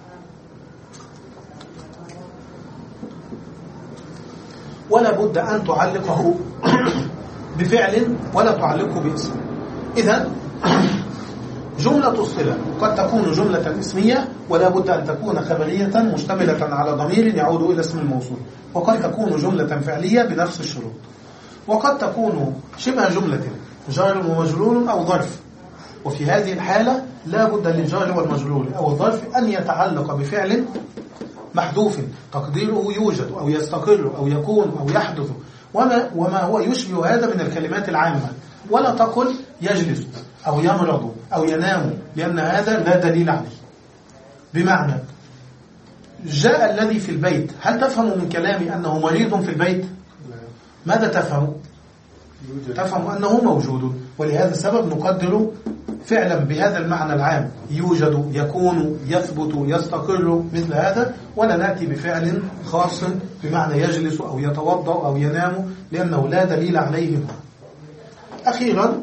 ولا بد أن تعلقه بفعل ولا تعلقه باسم. إذن جملة الصلة قد تكون جملة اسمية ولا بد أن تكون خبرية مشتملة على ضمير يعود إلى اسم الموصول، وقد تكون جملة فعلية بنفس الشروط، وقد تكون شبه جملة جار ومجرور أو ظرف، وفي هذه الحالة لا بد للجار والمجرور أو الظرف أن يتعلق بفعل محذوف تقديره يوجد أو يستقر أو يكون أو يحدث وما, وما هو يشبه هذا من الكلمات العامة. ولا تقل يجلس أو يمرض أو ينام، لأن هذا لا دليل عليه. بمعنى جاء الذي في البيت، هل تفهم من كلامي أنه مريض في البيت؟ ماذا تفهم؟ تفهم أنه موجود، ولهذا السبب نقدر فعلا بهذا المعنى العام، يوجد، يكون، يثبت، يستقر، مثل هذا، ولا نأتي بفعل خاص بمعنى يجلس أو يتوضأ أو ينام، لأنه لا دليل عليه. أخيرا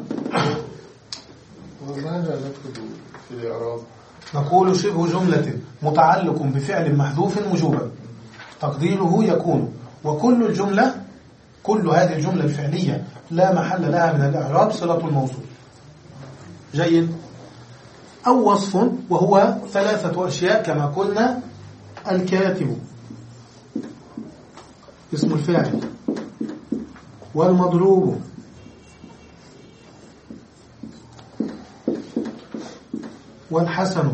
وماذا نكتب في الإعراب؟ نقول شبه جملة متعلق بفعل محذوف وجوبا تقديره يكون، وكل الجملة كل هذه الجملة الفعلية لا محل لها من الإعراب صلة الموصول. جيد. أو وصف، وهو ثلاثة أشياء كما قلنا: الكاتب اسم الفاعل، والمضروب، والحسن.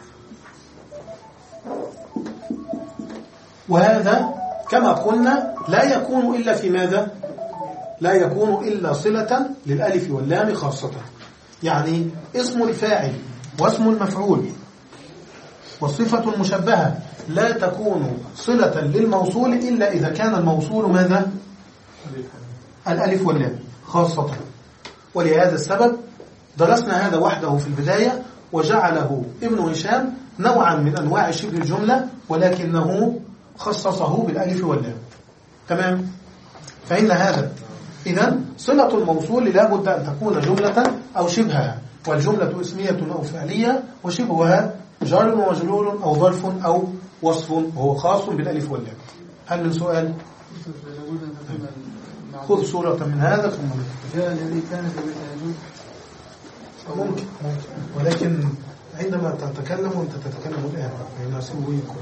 وهذا كما قلنا لا يكون إلا في ماذا؟ لا يكون إلا صلة للألف واللام خاصة. يعني اسم الفاعل واسم المفعول والصفة المشبهة لا تكون صلة للموصول إلا إذا كان الموصول ماذا؟ الألف واللام خاصة. ولهذا السبب درسنا هذا وحده في البداية، وجعله ابن هشام نوعا من أنواع شبه الجملة، ولكنه خصصه بالألف واللام. تمام؟ فإن هذا إذن صلة الموصول لا بد أن تكون جملة أو شبهها، والجملة اسمية أو فعلية، وشبهها جار ومجرور أو ظرف أو وصف وهو خاص بالألف واللام. هل من سؤال؟ خذ صورة من هذا ثم جاء الذي كان في ممكن ممكن ولكن عندما تتكلم وانت تتكلم الآن يعني أسوي يكون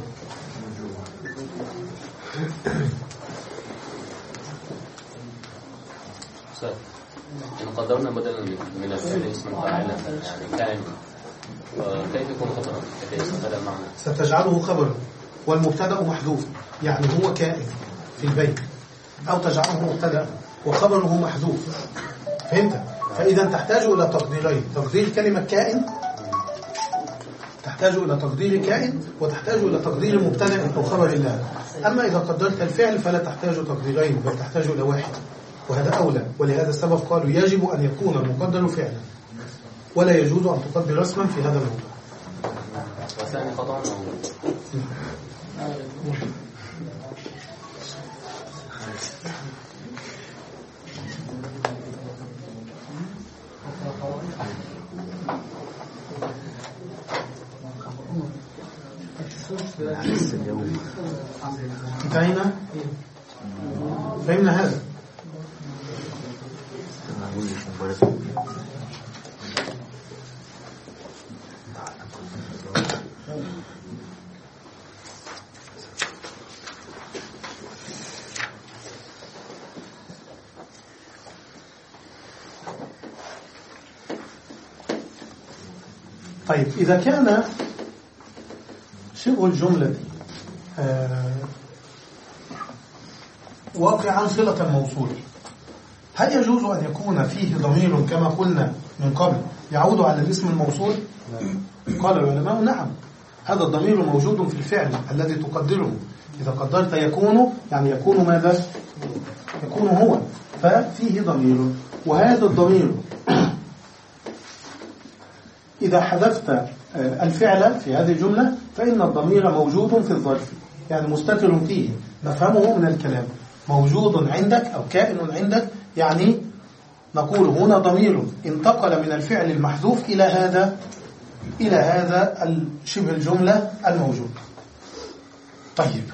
إن قدرنا بدلا من الفعل اسم فاعل كان كيف يكون خبرا؟ كيف يستقر المعنى؟ ستجعله خبرا والمبتدأ محذوف، يعني هو كائن في البيت، أو تجعله مبتدأ وخبره محذوف. فهمت؟ فإذا تحتاج إلى تقديرين: تقدير كلمة كائن، تحتاج إلى تقدير كائن، وتحتاج إلى تقدير مبتدأ أو خبر الله. أما إذا قدرت الفعل فلا تحتاج تقديرين، بل تحتاج إلى واحد، وهذا أولى. ولهذا السبب قالوا يجب أن يكون المقدر فعلا، ولا يجوز أن تقدر اسما في هذا الموضوع. وثاني خطأ انتهينا؟ فهمنا هذا؟ طيب، إذا كان شبه الجملة آه واقعا صلة الموصول، هل يجوز أن يكون فيه ضمير كما قلنا من قبل يعود على الاسم الموصول؟ قال العلماء نعم، هذا الضمير موجود في الفعل الذي تقدره. إذا قدرت يكون يعني يكون ماذا؟ يكون هو، ففيه ضمير. وهذا الضمير إذا حذفت الفعل في هذه الجملة فإن الضمير موجود في الظرف، يعني مستتر فيه، نفهمه من الكلام. موجود عندك أو كائن عندك، يعني نقول هنا ضمير انتقل من الفعل المحذوف إلى هذا إلى هذا شبه الجملة الموجود. طيب،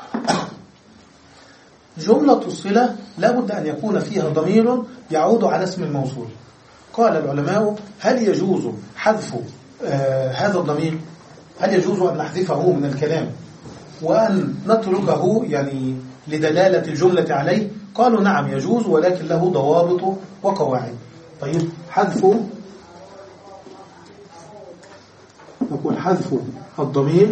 جملة الصلة لا بد أن يكون فيها ضمير يعود على اسم الموصول. قال العلماء: هل يجوز حذف آه هذا الضمير؟ هل يجوز أن نحذفه من الكلام وأن نتركه يعني لدلالة الجملة عليه؟ قالوا نعم يجوز، ولكن له ضوابط وقواعد. طيب، حذف نقول حذف الضمير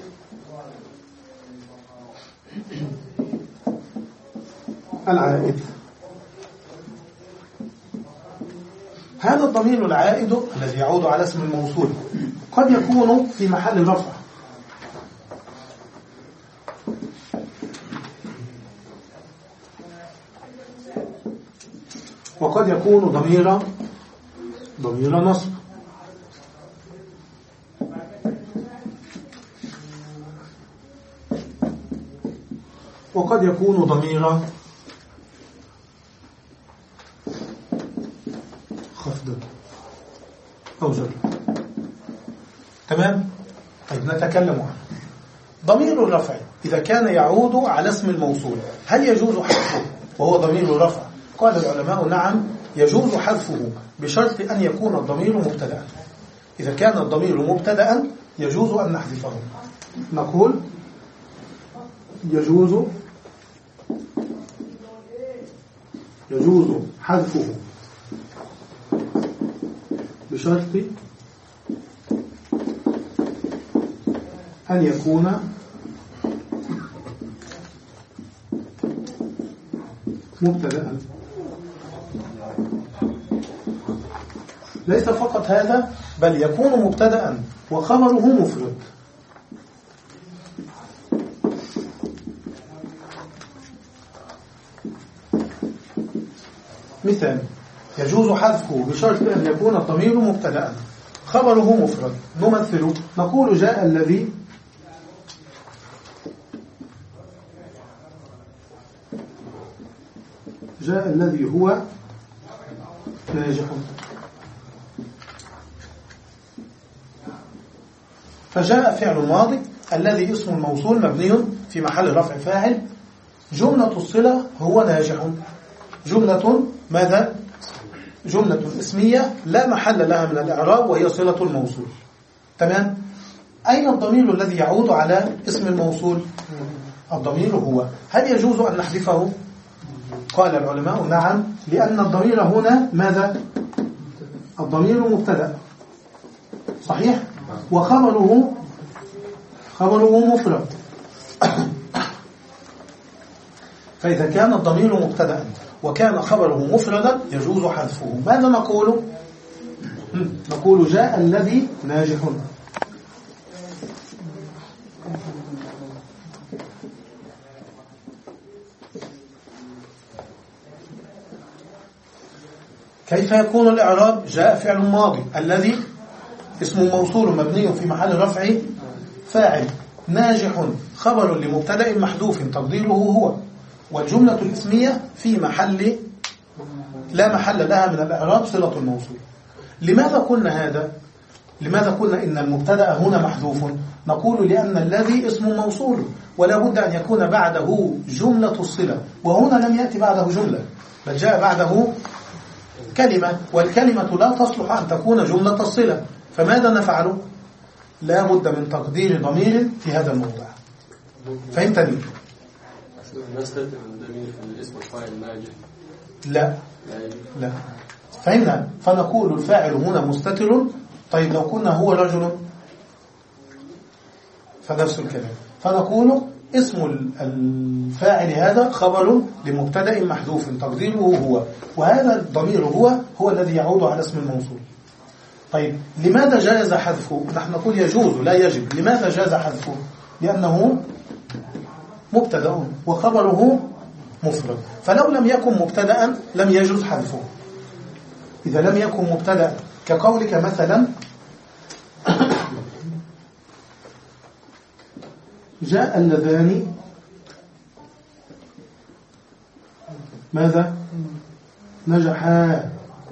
العائد. هذا الضمير العائد الذي يعود على اسم الموصول قد يكون في محل رفع، وقد يكون ضمير ضمير نصب، وقد يكون ضمير خفض أو جر. تمام؟ طيب نتكلم عنه. ضمير الرفع إذا كان يعود على اسم الموصول هل يجوز حذفه وهو ضمير الرفع؟ قال العلماء نعم يجوز حذفه بشرط أن يكون الضمير مبتدأ. إذا كان الضمير مبتدأ يجوز أن نحذفه. نقول يجوز يجوز حذفه بشرط أن يكون مبتدأ. ليس فقط هذا بل يكون مبتدأ وخبره مفرد. مثال يجوز حذفه بشرط أن يكون الضمير مبتدأ خبره مفرد. نمثله نقول جاء الذي جاء الذي هو ناجح. فجاء فعل ماضي الذي اسم الموصول مبني في محل رفع فاعل، جملة الصلة هو ناجح. جملة ماذا؟ جملة اسمية لا محل لها من الإعراب وهي صلة الموصول. تمام؟ أين الضمير الذي يعود على اسم الموصول؟ الضمير هو. هل يجوز أن نحذفه؟ قال العلماء نعم، لأن الضمير هنا ماذا؟ الضمير مبتدأ صحيح؟ وخبره خبره مفرد. فإذا كان الضمير مبتدأ وكان خبره مفردا يجوز حذفه. ماذا نقول؟ نقول جاء الذي ناجح. كيف يكون الإعراب؟ جاء فعل ماضي الذي اسم موصول مبني في محل رفع فاعل، ناجح خبر لمبتدأ محذوف تقديره هو، والجملة الاسمية في محل لا محل لها من الإعراب صلة الموصول. لماذا قلنا هذا؟ لماذا قلنا إن المبتدأ هنا محذوف؟ نقول لأن الذي اسم موصول ولا بد أن يكون بعده جملة الصلة، وهنا لم يأتي بعده جملة بل جاء بعده كلمة، والكلمة لا تصلح أن تكون جملة الصلة. فماذا نفعل؟ لا بد من تقدير ضمير في هذا الموضع. فهمتني؟ نستخدم الضمير في الاسم الفاعل ناجح؟ لا لا فهمنا. فنقول الفاعل هنا مستتر. طيب لو كنا هو رجل فنفس الكلام، فنقول اسم الفاعل هذا خبر لمبتدأ محذوف تقديره هو، وهذا الضمير هو هو الذي يعود على اسم الموصول. طيب لماذا جاز حذفه؟ نحن نقول يجوز لا يجب. لماذا جاز حذفه؟ لأنه مبتدأ وخبره مفرد، فلو لم يكن مبتدأ لم يجوز حذفه. إذا لم يكن مبتدأ كقولك مثلا جاء اللذان ماذا؟ نجحا.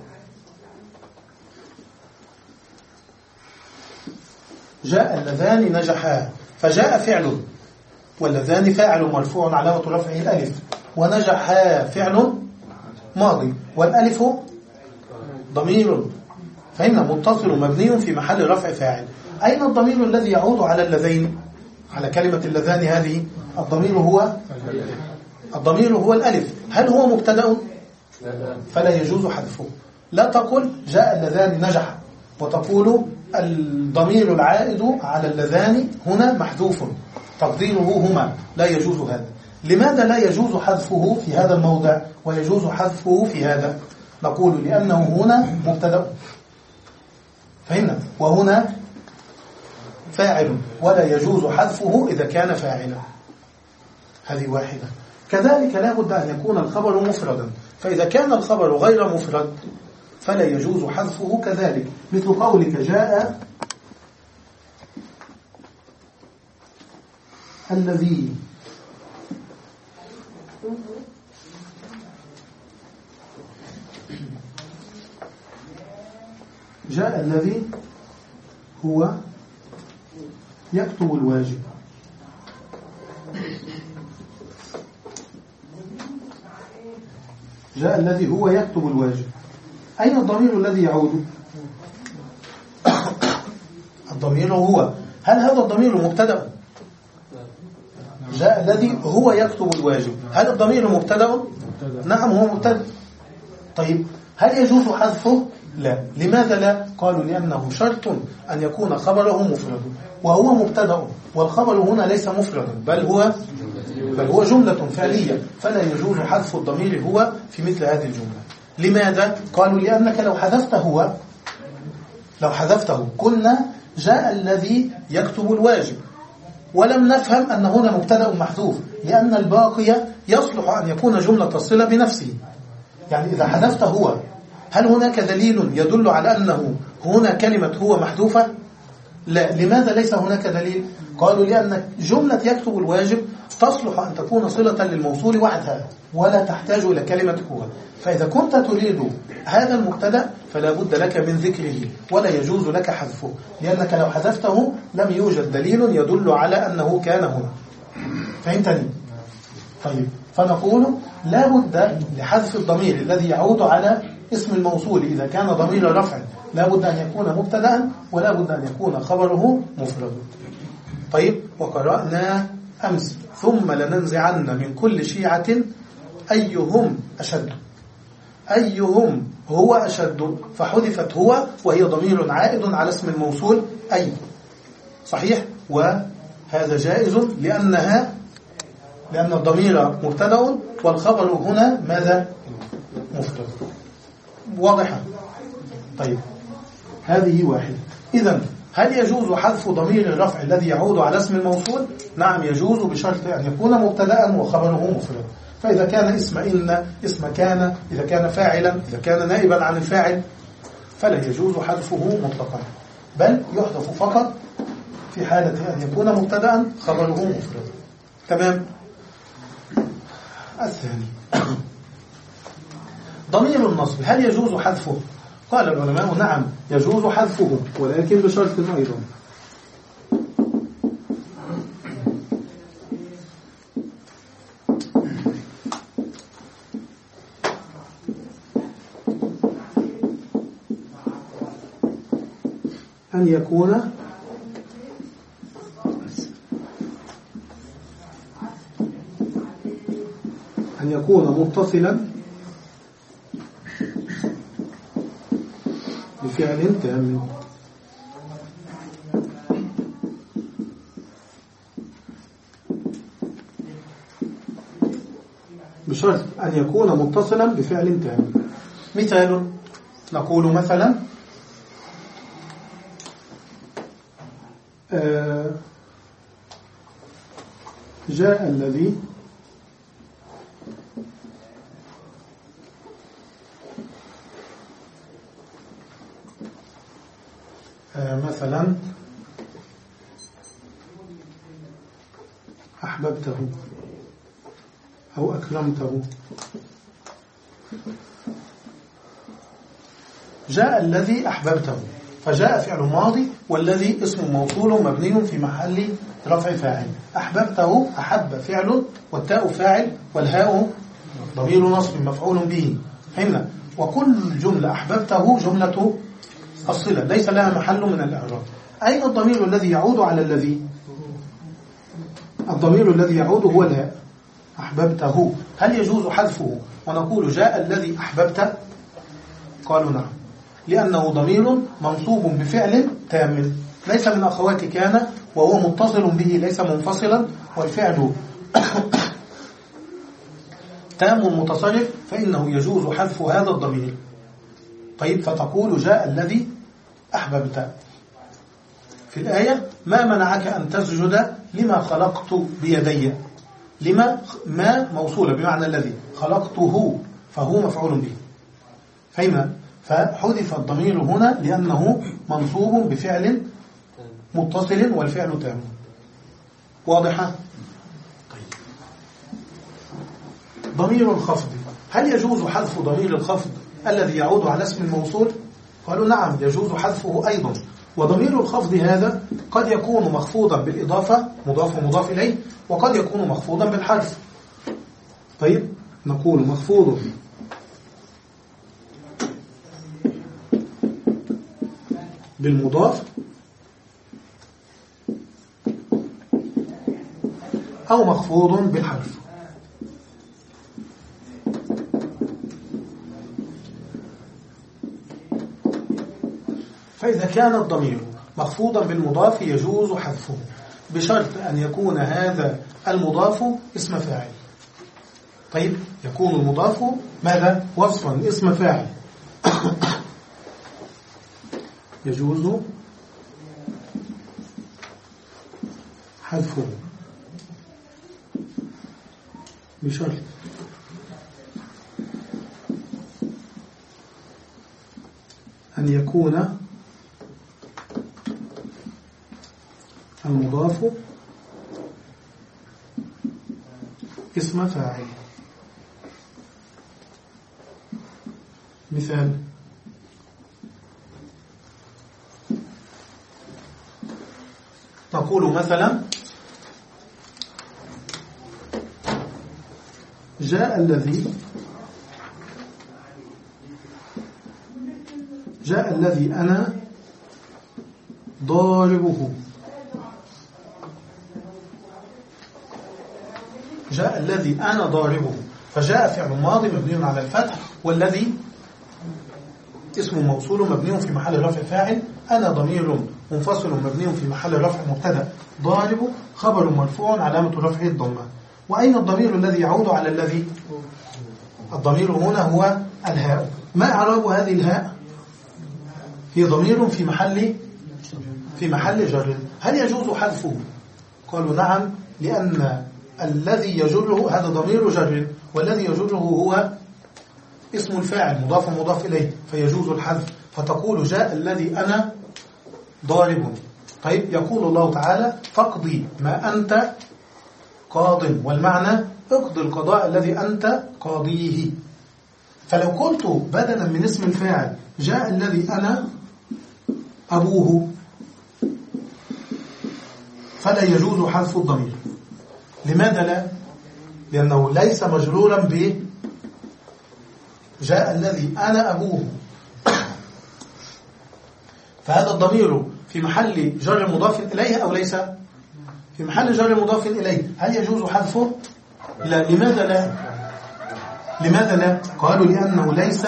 جاء اللذان نجحا، فجاء فعل واللذان فاعل مرفوع علامة رفعه الألف، ونجحا فعل ماضي والألف ضمير فهنا متصل مبني في محل رفع فاعل. أين الضمير الذي يعود على اللذين؟ على كلمة اللذان هذه الضمير هو الضمير هو الألف. هل هو مبتدأ؟ فلا يجوز حذفه. لا تقل جاء اللذان نجح وتقول الضمير العائد على اللذان هنا محذوف تقديره هما، لا يجوز هذا. لماذا لا يجوز حذفه في هذا الموضع ويجوز حذفه في هذا؟ نقول لأنه هنا مبتدأ، فهمنا، وهنا فاعل، ولا يجوز حذفه إذا كان فاعلا. هذه واحدة. كذلك لا بد أن يكون الخبر مفردا، فإذا كان الخبر غير مفرد فلا يجوز حذفه كذلك، مثل قولك جاء الذي، جاء الذي هو يكتب الواجب. جاء الذي هو يكتب الواجب. أين الضمير الذي يعود؟ الضمير هو. هل هذا الضمير مبتدأ؟ جاء الذي هو يكتب الواجب، هل الضمير مبتدأ؟ نعم هو مبتدأ. طيب هل يجوز حذفه؟ لا. لماذا لا؟ قالوا لأنه شرط أن يكون خبره مفرد، وهو مبتدأ، والخبر هنا ليس مفردا بل هو بل هو جملة فعلية، فلا يجوز حذف الضمير هو في مثل هذه الجملة. لماذا؟ قالوا لأنك لو حذفته هو لو حذفته قلنا جاء الذي يكتب الواجب، ولم نفهم أن هنا مبتدأ محذوف، لأن الباقي يصلح أن يكون جملة الصلة بنفسه. يعني إذا حذفت هو، هل هناك دليل يدل على أنه هنا كلمة هو محذوفة؟ لا. لماذا ليس هناك دليل؟ قالوا لأن جملة يكتب الواجب تصلح أن تكون صلة للموصول وحدها ولا تحتاج إلى كلمة هو، فإذا كنت تريد هذا المبتدأ فلا بد لك من ذكره ولا يجوز لك حذفه، لأنك لو حذفته لم يوجد دليل يدل على أنه كان هنا. فهمتني؟ طيب، فنقول لا بد لحذف الضمير الذي يعود على اسم الموصول إذا كان ضمير رفع، لا بد أن يكون مبتدأ ولا بد أن يكون خبره مفرد. طيب، وقرأنا أمس ثم لننزعن من كل شيعة أيهم أشد. أيهم هو أشد، فحذفت هو وهي ضمير عائد على اسم الموصول أي، صحيح؟ وهذا جائز لأنها لأن الضمير مبتدأ والخبر هنا ماذا؟ مفرد. واضحة؟ طيب، هذه واحدة. إذن هل يجوز حذف ضمير الرفع الذي يعود على اسم الموصول؟ نعم يجوز، بشرط أن يكون مبتدأ وخبره مفرد. فإذا كان اسم إن، اسم كان، إذا كان فاعلا، إذا كان نائبا عن الفاعل فلا يجوز حذفه مطلقا، بل يحذف فقط في حالة أن يكون مبتدأ خبره مفرد. تمام؟ الثاني ضمير النصب، هل يجوز حذفه؟ قال العلماء نعم يجوز حذفه، ولكن بشرط أيضا. أن يكون أن يكون متصلا بفعل تام. بشرط أن يكون متصلا بفعل تام. مثال، نقول مثلا آه جاء الذي آه مثلا أحببته أو أكرمته. جاء الذي أحببته، فجاء فعل ماضي والذي اسم موصول مبني في محل رفع فاعل. أحببته، أحب فعل والتاء فاعل والهاء ضمير نصب مفعول به. هنا وكل جملة أحببته جملة الصلة ليس لها محل من الإعراب. أين الضمير الذي يعود على الذي؟ الضمير الذي يعود هو الهاء. أحببته، هل يجوز حذفه ونقول جاء الذي أحببت؟ قالوا نعم. لأنه ضمير منصوب بفعل تام ليس من أخوات كان، وهو متصل به ليس منفصلا، والفعل تام متصرف، فإنه يجوز حذف هذا الضمير. طيب، فتقول جاء الذي أحببت في الآية: ما منعك أن تسجد لما خلقت بيدي. لما ما موصولة بمعنى الذي، خلقته فهو مفعول به. فهمنا؟ فحذف الضمير هنا لأنه منصوب بفعل متصل والفعل تام. واضحة؟ طيب. ضمير الخفض، هل يجوز حذف ضمير الخفض الذي يعود على اسم الموصول؟ قالوا نعم، يجوز حذفه أيضا. وضمير الخفض هذا قد يكون مخفوضا بالإضافة، مضاف ومضاف إليه، وقد يكون مخفوضا بالحذف. طيب، نقول مخفوض بالمضاف أو مخفوض بالحذف. فإذا كان الضمير مخفوضا بالمضاف يجوز حذفه بشرط أن يكون هذا المضاف اسم فاعل. طيب، يكون المضاف ماذا؟ وصفا اسم فاعل. يجوز حذفه بشرط أن يكون المضاف اسم فاعل. مثال: نقول مثلا: جاء الذي جاء الذي أنا ضاربه. جاء الذي أنا ضاربه، فجاء فعل ماضي مبني على الفتح، والذي اسم موصول مبني في محل رفع فاعل، أنا ضمير منفصل مبني في محل رفع مبتدأ، ضارب خبر مرفوع علامة رفعه الضمة. وأين الضمير الذي يعود على الذي؟ الضمير هنا هو الهاء. ما إعراب هذه الهاء؟ هي ضمير في محل في محل جر. هل يجوز حذفه؟ قالوا نعم، لأن الذي يجره هذا ضمير جر، والذي يجره هو اسم الفاعل مضاف ومضاف إليه، فيجوز الحذف. فتقول جاء الذي أنا ضارب. طيب، يقول الله تعالى: فاقضي ما أنت قاض، والمعنى اقضي القضاء الذي أنت قاضيه. فلو قلت بدلا من اسم الفاعل جاء الذي أنا أبوه، فلا يجوز حذف الضمير. لماذا لا؟ لأنه ليس مجرورا ب جاء الذي أنا أبوه، فهذا الضمير في محل جر مضاف إليه أو ليس؟ في محل جر مضاف إليه. هل يجوز حذفه؟ لا. لماذا لا؟ لماذا لا؟ قالوا لأنه ليس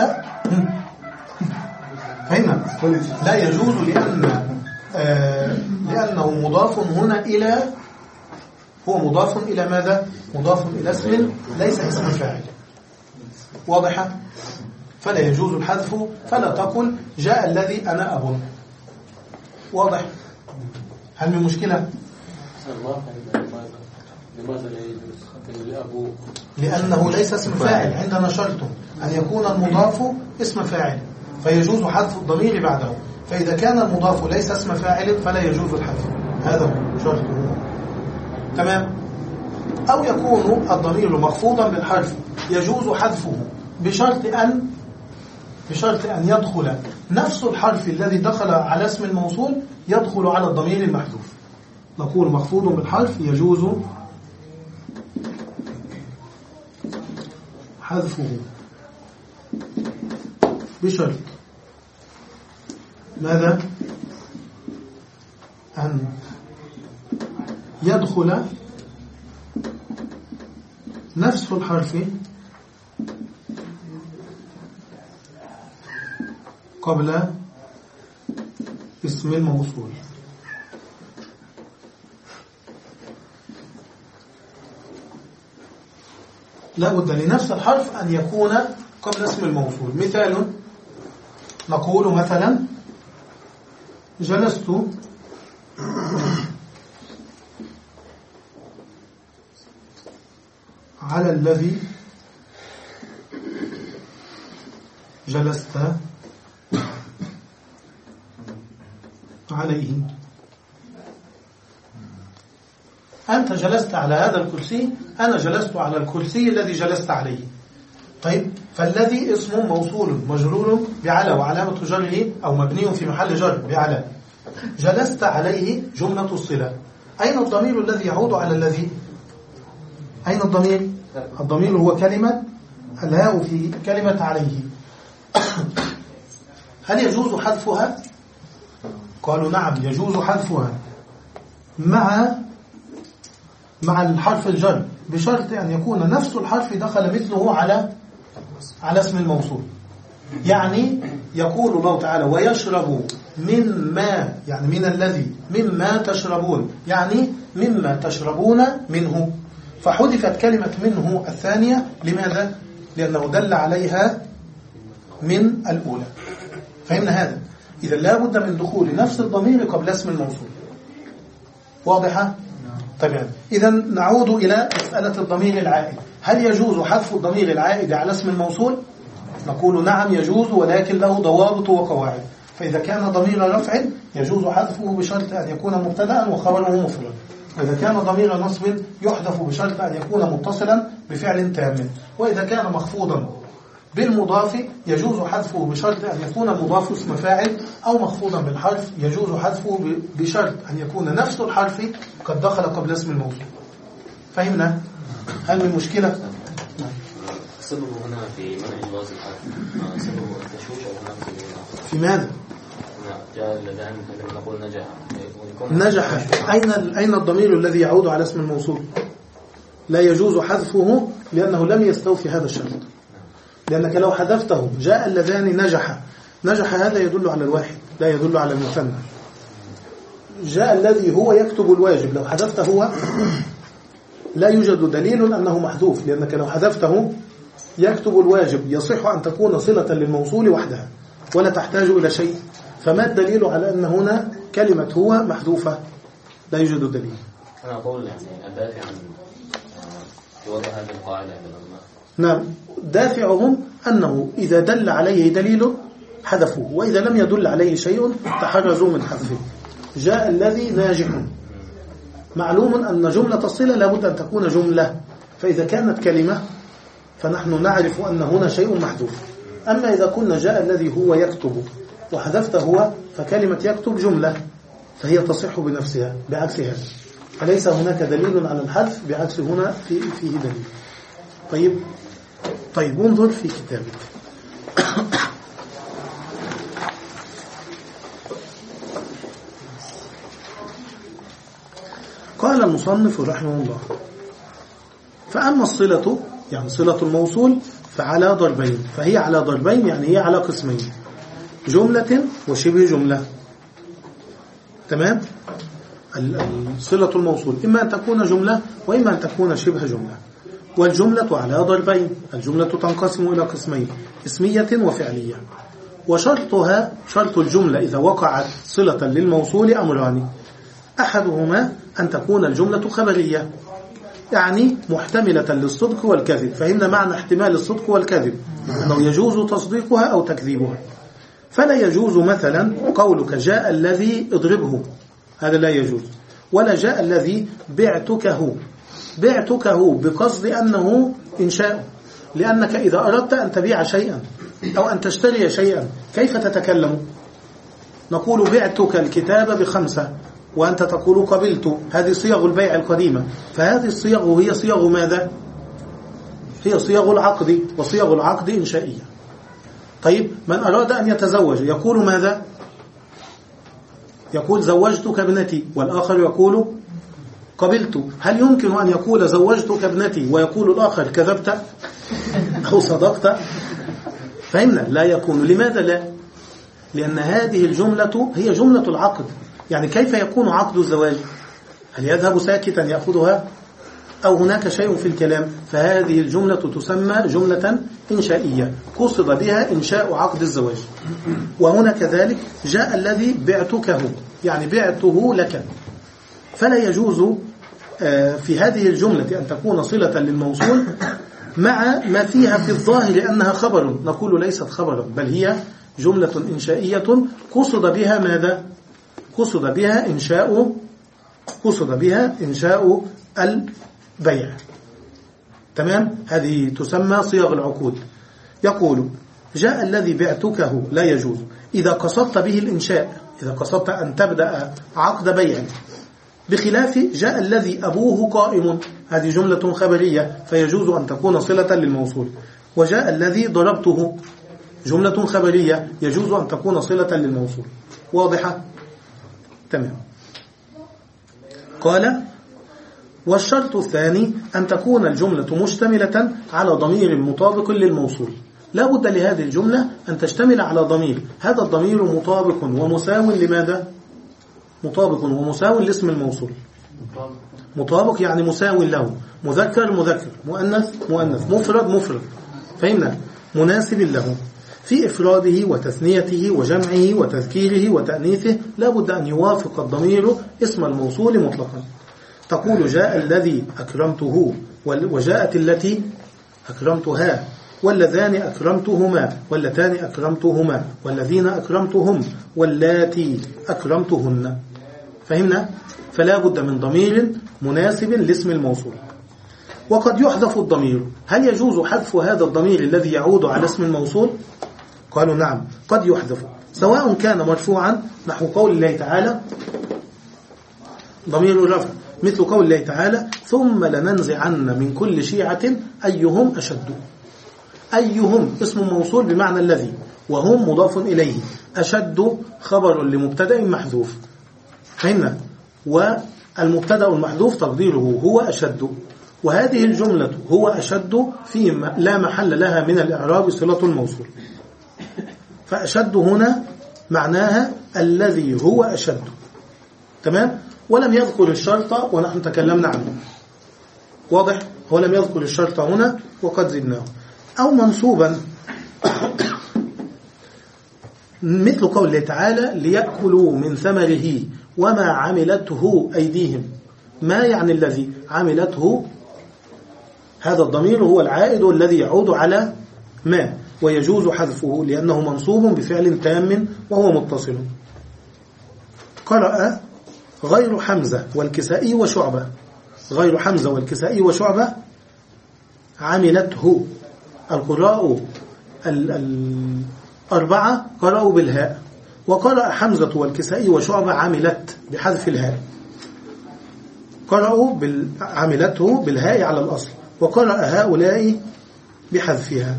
فهمنا؟ لا يجوز لأن آه لأنه مضاف هنا إلى هو مضاف إلى ماذا؟ مضاف إلى اسم ليس اسم فاعل. واضحة؟ فلا يجوز الحذف. فلا تقل جاء الذي أنا أبو. واضح؟ هل من مشكلة؟ لماذا لا يجوز أبو؟ لأنه ليس اسم فاعل. عندنا شرط أن يكون المضاف اسم فاعل، فيجوز حذف الضمير بعده. فإذا كان المضاف ليس اسم فاعل فلا يجوز الحذف. هذا هو شرطه. تمام؟ أو يكون الضمير مخفوضا بالحرف، يجوز حذفه بشرط أن بشرط أن يدخل نفس الحرف الذي دخل على اسم الموصول يدخل على الضمير المحذوف. نقول مخفوض بالحرف يجوز حذفه بشرط ماذا؟ أن يدخل نفس الحرف قبل اسم الموصول. لا بد لنفس الحرف أن يكون قبل اسم الموصول. مثال نقول مثلا جلست على الذي جلست عليه. أنت جلست على هذا الكرسي، أنا جلست على الكرسي الذي جلست عليه. طيب، فالذي اسم موصول مجرور بعلى وعلامة جره أو مبني في محل جر بعلى. جلست عليه جملة الصلة. أين الضمير الذي يعود على الذي؟ أين الضمير؟ الضمير هو كلمة الهاء في كلمة عليه. هل يجوز حذفها؟ قالوا نعم يجوز حذفها مع مع الحرف الجر، بشرط أن يكون نفس الحرف دخل مثله على على اسم الموصول. يعني يقول الله تعالى ويشرب مما، يعني من الذي، مما تشربون، يعني مما تشربون منه، فحذفت كلمة منه الثانية. لماذا؟ لأنه دل عليها من الأولى. فهمنا هذا؟ إذا لا بد من دخول نفس الضمير قبل اسم الموصول. واضحة؟ طبعا. إذا نعود إلى مسألة الضمير العائد. هل يجوز حذف الضمير العائد على اسم الموصول؟ نقول نعم يجوز، ولكن له ضوابط وقواعد. فإذا كان ضمير رفع يجوز حذفه بشرط أن يكون مبتدأ وخبره مفرد. وإذا كان ضمير نصب يحذف بشرط أن يكون متصلا بفعل تام. وإذا كان مخفوضا بالمضاف يجوز حذفه بشرط أن يكون المضاف اسم فاعل، أو مخفوضا بالحرف يجوز حذفه بشرط أن يكون نفس الحرف قد دخل قبل اسم الموصول. فهمنا؟ هل من مشكلة؟ سببه هنا في منع جواز الحذف، سببه التشويش أو هنا في في ماذا؟ جاء اللذان لما نقول نجح نجح. أين أين الضمير الذي يعود على اسم الموصول؟ لا يجوز حذفه لأنه لم يستوفي هذا الشرط. لأنك لو حذفته جاء اللذان نجح، نجح هذا يدل على الواحد لا يدل على المثنى. جاء الذي هو يكتب الواجب، لو حذفته هو لا يوجد دليل أنه محذوف، لأنك لو حذفته يكتب الواجب يصح أن تكون صلة للموصول وحدها ولا تحتاج إلى شيء. فما الدليل على أن هنا كلمة هو محذوفة؟ لا يوجد دليل. أنا أقول يعني أدافع عن وضع هذه القاعدة عند العلماء. نعم، دافعهم أنه إذا دل عليه دليل حذفوه، وإذا لم يدل عليه شيء تحرزوا من حذفه. جاء الذي ناجح، معلوم أن جملة الصلة لابد أن تكون جملة، فإذا كانت كلمة فنحن نعرف أن هنا شيء محذوف. أما إذا كنا جاء الذي هو يكتب وحذفت هو، فكلمة يكتب جملة فهي تصح بنفسها بعكس هذا، فليس هناك دليل على الحذف بعكس هنا في فيه دليل. طيب طيب انظر في كتابك. قال المصنف رحمه الله: فأما الصلة يعني صلة الموصول فعلى ضربين، فهي على ضربين يعني هي على قسمين، جملة وشبه جملة. تمام؟ صلة الموصول إما أن تكون جملة وإما أن تكون شبه جملة. والجملة على ضربين، الجملة تنقسم إلى قسمين: اسمية وفعلية. وشرطها، شرط الجملة إذا وقعت صلة للموصول أمران: أحدهما أن تكون الجملة خبرية، يعني محتملة للصدق والكذب. فهمنا معنى احتمال الصدق والكذب، أنه يجوز تصديقها أو تكذيبها. فلا يجوز مثلا قولك جاء الذي اضربه، هذا لا يجوز. ولا جاء الذي بعتكه، بعتكه بقصد أنه إنشاء، لأنك إذا أردت أن تبيع شيئا أو أن تشتري شيئا كيف تتكلم؟ نقول بعتك الكتاب بخمسة وأنت تقول قبلت، هذه صيغ البيع القديمة. فهذه الصيغ هي صيغ ماذا؟ هي صيغ العقد، وصيغ العقد إنشائية. طيب، من أراد أن يتزوج يقول ماذا؟ يقول زوجتك ابنتي، والآخر يقول قبلت. هل يمكن أن يقول زوجتك ابنتي ويقول الآخر كذبت أو صدقت؟ فهمنا؟ لا يكون. لماذا لا؟ لأن هذه الجملة هي جملة العقد. يعني كيف يكون عقد الزواج؟ هل يذهب ساكتا يأخذها أو هناك شيء في الكلام؟ فهذه الجملة تسمى جملة إنشائية قصد بها إنشاء عقد الزواج. وهنا كذلك جاء الذي بعتكه، يعني بعته لك، فلا يجوز في هذه الجملة أن تكون صلة للموصول مع ما فيها في الظاهر أنها خبر. نقول ليست خبرا، بل هي جملة إنشائية قصد بها ماذا؟ قصد بها إنشاء قصد بها إنشاء البيع. تمام؟ هذه تسمى صيغ العقود. يقول جاء الذي بعتكه لا يجوز إذا قصدت به الإنشاء، إذا قصدت أن تبدأ عقد بيع، بخلاف جاء الذي أبوه قائم، هذه جملة خبرية فيجوز أن تكون صلة للموصول. وجاء الذي ضربته، جملة خبرية يجوز أن تكون صلة للموصول. واضحة؟ تمام. قال والشرط الثاني أن تكون الجملة مشتملة على ضمير مطابق للموصول. لا بد لهذه الجملة أن تشتمل على ضمير، هذا الضمير مطابق ومساو لماذا؟ مطابق ومساو لاسم الموصول. مطابق يعني مساو له، مذكر مذكر، مؤنث مؤنث، مفرد مفرد، فهمنا؟ مناسب له في إفراده وتثنيته وجمعه وتذكيره وتأنيثه، لا بد أن يوافق الضمير اسم الموصول مطلقا. تقول جاء الذي أكرمته، وجاءت التي أكرمتها، واللذان أكرمتهما، واللتان أكرمتهما، والذين أكرمتهم، واللاتي أكرمتهن. فهمنا؟ فلا بد من ضمير مناسب لاسم الموصول. وقد يحذف الضمير، هل يجوز حذف هذا الضمير الذي يعود على اسم الموصول؟ قالوا نعم قد يحذف، سواء كان مرفوعا نحو قول الله تعالى ضمير الرفع، مثل قول الله تعالى ثم لننزعن من كل شيعة أيهم أشد. أيهم اسم موصول بمعنى الذي، وهم مضاف إليه، أشد خبر لمبتدأ محذوف. فهمنا؟ والمبتدأ المحذوف تقديره هو أشد، وهذه الجملة هو أشد في لا محل لها من الإعراب صلة الموصول. فأشد هنا معناها الذي هو أشد. تمام؟ ولم يذكر الشرط ونحن تكلمنا عنه. واضح؟ هو لم يذكر الشرط هنا وقد زدناه. أو منصوبا مثل قول الله تعالى ليأكلوا من ثمره وما عملته أيديهم. ما يعني الذي عملته؟ هذا الضمير هو العائد الذي يعود على ما، ويجوز حذفه لأنه منصوب بفعل تام وهو متصل. قرأ غير حمزة والكسائي وشعبة، غير حمزة والكسائي وشعبة عملته. القراء الأربعة قرأوا بالهاء، وقرأ حمزة والكسائي وشعبة عملت بحذف الهاء. قرأوا عملته بالهاء على الأصل، وقرأ هؤلاء بحذفها.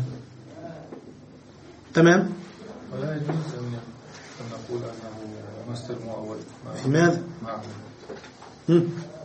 تمام؟ ولا يجوز أن نقول أنه مصدر مؤول. في ماذا؟ نعم.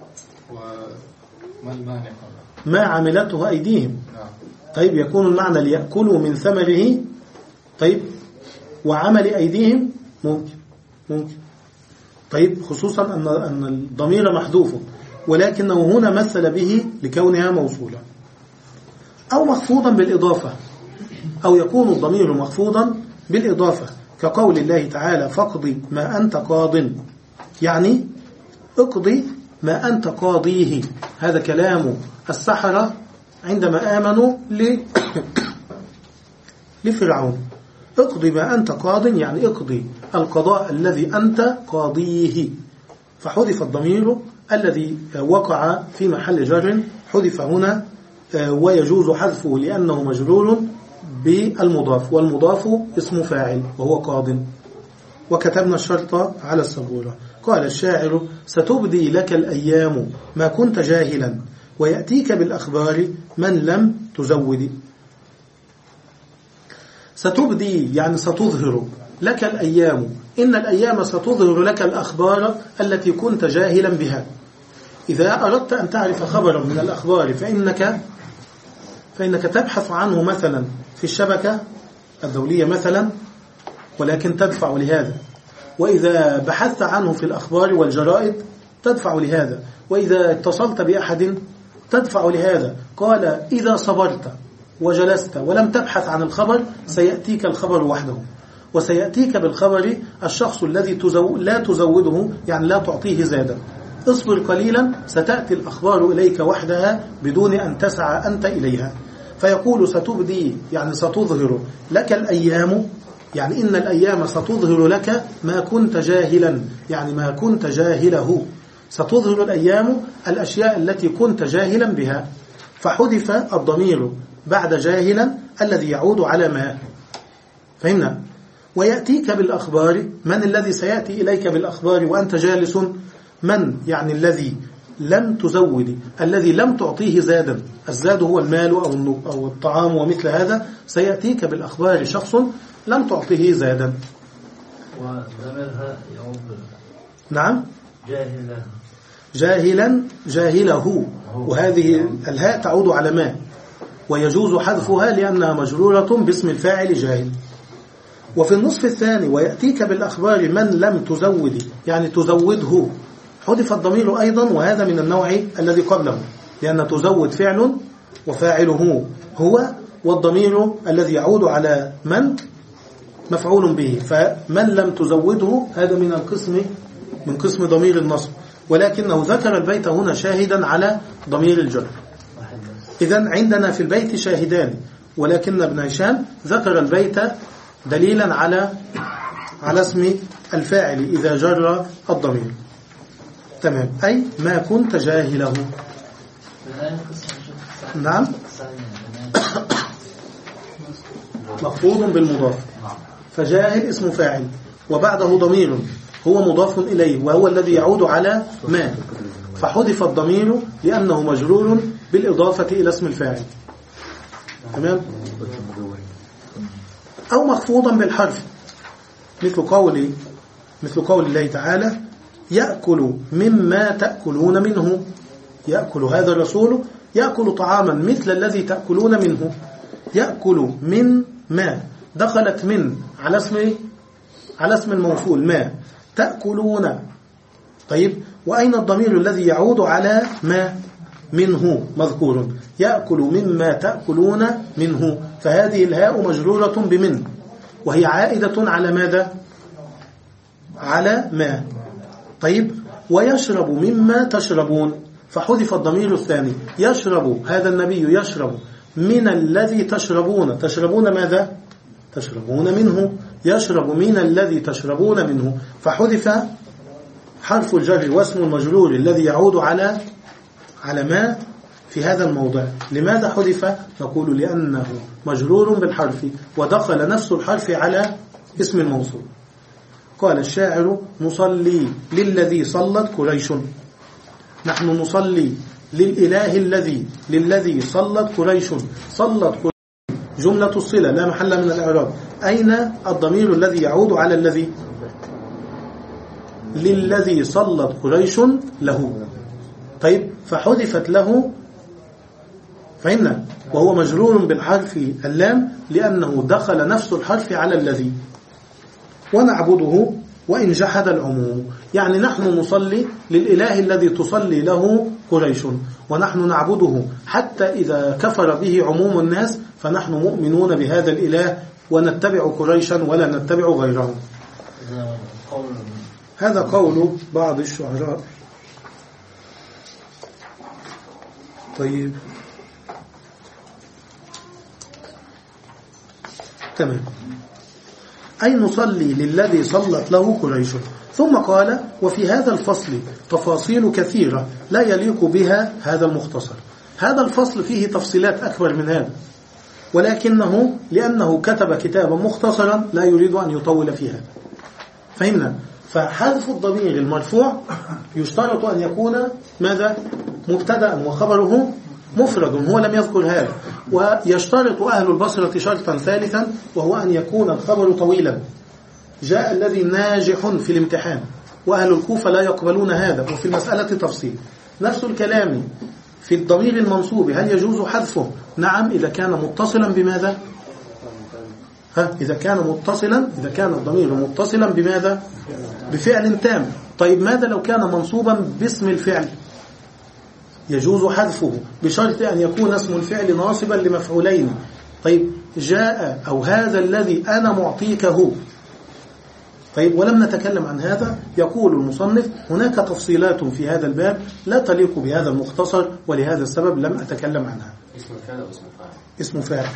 وما المانع؟ ما عملته أيديهم. نعم. طيب يكون المعنى ليأكلوا من ثمره، طيب وعمل أيديهم ممكن ممكن طيب خصوصا أن أن الضمير محذوف، ولكنه هنا مثل به لكونها موصولة. أو مخفوضا بالإضافة، أو يكون الضمير مخفوضا بالإضافة كقول الله تعالى فاقضي ما أنت قاض، يعني اقضي ما أنت قاضيه. هذا كلام السحرة عندما آمنوا لفرعون. اقضي ما أنت قاض يعني اقضي القضاء الذي أنت قاضيه، فحذف الضمير الذي وقع في محل جر، حذف هنا، ويجوز حذفه لأنه مجرور بالمضاف، والمضاف اسم فاعل وهو قاض. وكتبنا الشرط على السبورة. قال الشاعر ستبدي لك الأيام ما كنت جاهلا، ويأتيك بالأخبار من لم تزود. ستبدي يعني ستظهر لك الأيام، إن الأيام ستظهر لك الأخبار التي كنت جاهلا بها. إذا أردت أن تعرف خبرا من الأخبار فإنك فإنك تبحث عنه مثلا في الشبكة الدولية مثلا، ولكن تدفع لهذا. وإذا بحثت عنه في الأخبار والجرائد تدفع لهذا. وإذا اتصلت بأحد تدفع لهذا. قال إذا صبرت وجلست ولم تبحث عن الخبر سيأتيك الخبر وحده، وسيأتيك بالخبر الشخص الذي تزو... لا تزوده، يعني لا تعطيه زادا. اصبر قليلا ستأتي الأخبار إليك وحدها بدون أن تسعى أنت إليها. فيقول ستبدي، يعني ستظهر لك الأيام، يعني إن الأيام ستظهر لك ما كنت جاهلا، يعني ما كنت جاهله. ستظهر الأيام الأشياء التي كنت جاهلا بها. فحذف الضمير بعد جاهلا الذي يعود على ما. فهمنا؟ ويأتيك بالأخبار، من الذي سيأتي إليك بالأخبار وأنت جالس؟ من؟ يعني الذي لم تزود، الذي لم تعطيه زادا. الزاد هو المال أو الطعام ومثل هذا. سيأتيك بالأخبار شخص لم تعطيه زادا. وضميرها يعود نعم جاهلا جاهلا جاهله، وهذه الهاء تعود على ما، ويجوز حذفها لأنها مجرورة باسم الفاعل جاهل. وفي النصف الثاني ويأتيك بالأخبار من لم تزود، يعني تزوده، حذف الضمير أيضا، وهذا من النوع الذي قبله، لأن تزود فعل وفاعله هو، والضمير الذي يعود على من مفعول به. فمن لم تزوده هذا من القسم من قسم ضمير النصب، ولكنه ذكر البيت هنا شاهدا على ضمير الجر. إذن عندنا في البيت شاهدان، ولكن ابن هشام ذكر البيت دليلا على على اسم الفاعل إذا جر الضمير. تمام، أي ما كنت جاهله. نعم، مخفوض بالمضاف، فجاهل اسم فاعل وبعده ضمير هو مضاف إليه وهو الذي يعود على ما، فحذف الضمير لأنه مجرور بالإضافة إلى اسم الفاعل. تمام. أو مخفوضا بالحرف، مثل قول مثل قول الله تعالى يأكل مما تأكلون منه. يأكل هذا الرسول يأكل طعاما مثل الذي تأكلون منه. يأكل من ما، دخلت من على اسم على اسم الموصول ما، تأكلون. طيب، وأين الضمير الذي يعود على ما؟ منه مذكور، يأكل مما تأكلون منه، فهذه الهاء مجرورة بمن، وهي عائدة على ماذا؟ على ما. طيب، ويشرب مما تشربون، فحذف الضمير الثاني. يشرب هذا النبي يشرب من الذي تشربون، تشربون ماذا؟ تشربون منه. يشرب من الذي تشربون منه، فحذف حرف الجر واسم المجرور الذي يعود على على ما في هذا الموضع. لماذا حذف؟ نقول لأنه مجرور بالحرف ودخل نفس الحرف على اسم الموصول. قال الشاعر نصلي للذي صلت قريش. نحن نصلي للإله الذي للذي صلت قريش. صلت قريش جملة الصلة لا محل من الإعراب. أين الضمير الذي يعود على الذي؟ للذي صلت قريش له. طيب، فحذفت له، فهمنا، وهو مجرور بالحرف اللام لأنه دخل نفس الحرف على الذي. ونعبده وإن جحد العموم، يعني نحن نصلي للإله الذي تصلي له قريش، ونحن نعبده حتى إذا كفر به عموم الناس فنحن مؤمنون بهذا الإله ونتبع قريشا ولا نتبع غيرهم. هذا قول بعض الشعراء. طيب، تمام، أي نصلي للذي صلت له قريش. ثم قال وفي هذا الفصل تفاصيل كثيرة لا يليق بها هذا المختصر. هذا الفصل فيه تفصيلات أكبر من هذا، ولكنه لأنه كتب كتابا مختصرا لا يريد أن يطول في هذا. فهمنا؟ فحذف الضمير المرفوع يشترط أن يكون ماذا؟ مبتدأ وخبره مفرد، هو لم يذكر هذا. ويشترط أهل البصرة شرطا ثالثا وهو أن يكون الخبر طويلا. جاء الذي ناجح في الامتحان، وأهل الكوفة لا يقبلون هذا، وفي المسألة تفصيل. نفس الكلام في الضمير المنصوب، هل يجوز حذفه؟ نعم، إذا كان متصلا بماذا؟ ها إذا كان متصلا، إذا كان الضمير متصلا بماذا؟ بفعل تام. طيب ماذا لو كان منصوبا باسم الفعل؟ يجوز حذفه بشرط أن يكون اسم الفعل ناصبا لمفعولين. طيب جاء أو هذا الذي أنا معطيكه. طيب ولم نتكلم عن هذا. يقول المصنف هناك تفصيلات في هذا الباب لا تليق بهذا المختصر، ولهذا السبب لم أتكلم عنها. اسم الفعل أو اسم فاعل؟ اسم فاعل.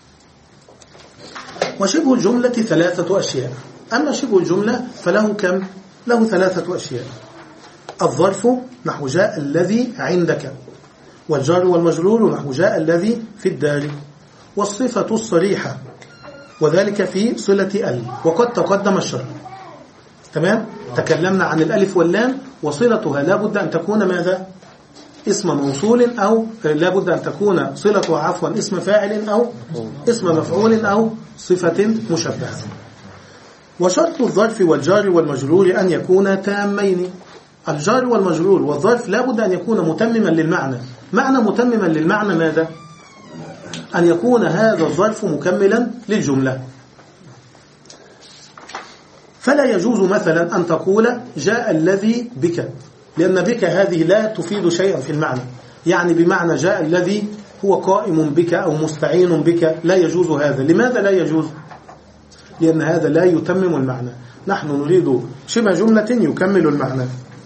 وشبه الجملة ثلاثة أشياء. أما شبه الجملة فله كم؟ له ثلاثة أشياء. الظرف نحو جاء الذي عندك، والجار والمجرور نحو جاء الذي في الدار، والصفة الصريحة وذلك في صلة ال، وقد تقدم الشرح. تمام؟ تكلمنا عن الألف واللام وصلتها لا بد أن تكون ماذا؟ اسم موصول، أو لا بد أن تكون صلة عفوا اسم فاعل أو اسم مفعول أو صفة مشبهة. وشرط الظرف والجار والمجرور أن يكونا تامين. الجار والمجرور والظرف لا بد أن يكون متمما للمعنى. معنى متمما للمعنى ماذا؟ أن يكون هذا الظرف مكملا للجملة. فلا يجوز مثلا أن تقول جاء الذي بك، لأن بك هذه لا تفيد شيئا في المعنى. يعني بمعنى جاء الذي هو قائم بك أو مستعين بك، لا يجوز هذا. لماذا لا يجوز؟ لأن هذا لا يتمم المعنى. نحن نريد شبه جملة يكمل المعنى.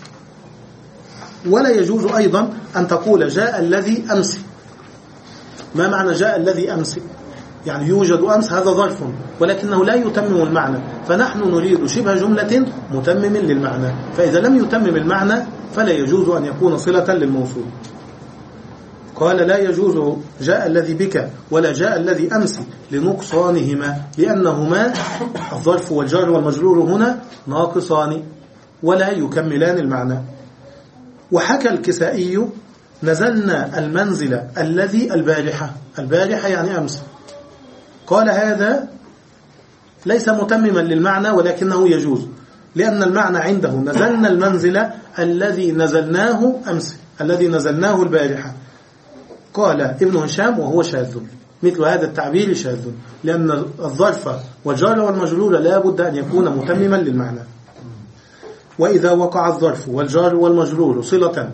ولا يجوز أيضا أن تقول جاء الذي أمس. ما معنى جاء الذي أمس؟ يعني يوجد أمس، هذا ظرف ولكنه لا يتمم المعنى. فنحن نريد شبه جملة متمم للمعنى، فإذا لم يتمم المعنى فلا يجوز أن يكون صلة للموصول. قال لا يجوز جاء الذي بك ولا جاء الذي أمس لنقصانهما، لأنهما الظرف والجار والمجرور هنا ناقصان ولا يكملان المعنى. وحكى الكسائي نزلنا المنزل الذي البارحة. البارحة يعني أمس. قال هذا ليس متمما للمعنى ولكنه يجوز، لأن المعنى عنده نزلنا المنزل الذي نزلناه أمس، الذي نزلناه البارحة. قال ابن هشام وهو شاذ، مثل هذا التعبير شاذ، لأن الظرف والجار والمجرور لا بد أن يكون متمما للمعنى. وإذا وقع الظرف والجار والمجرور صلة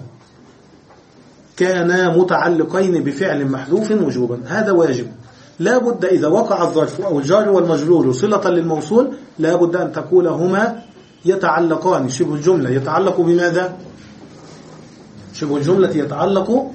كانا متعلقين بفعل محذوف وجوبا، هذا واجب. لا بد إذا وقع الظرف أو الجار والمجرور صلة للموصول لا بد أن تقول هما يتعلقان. شبه الجملة يتعلق بماذا؟ شبه الجملة يتعلق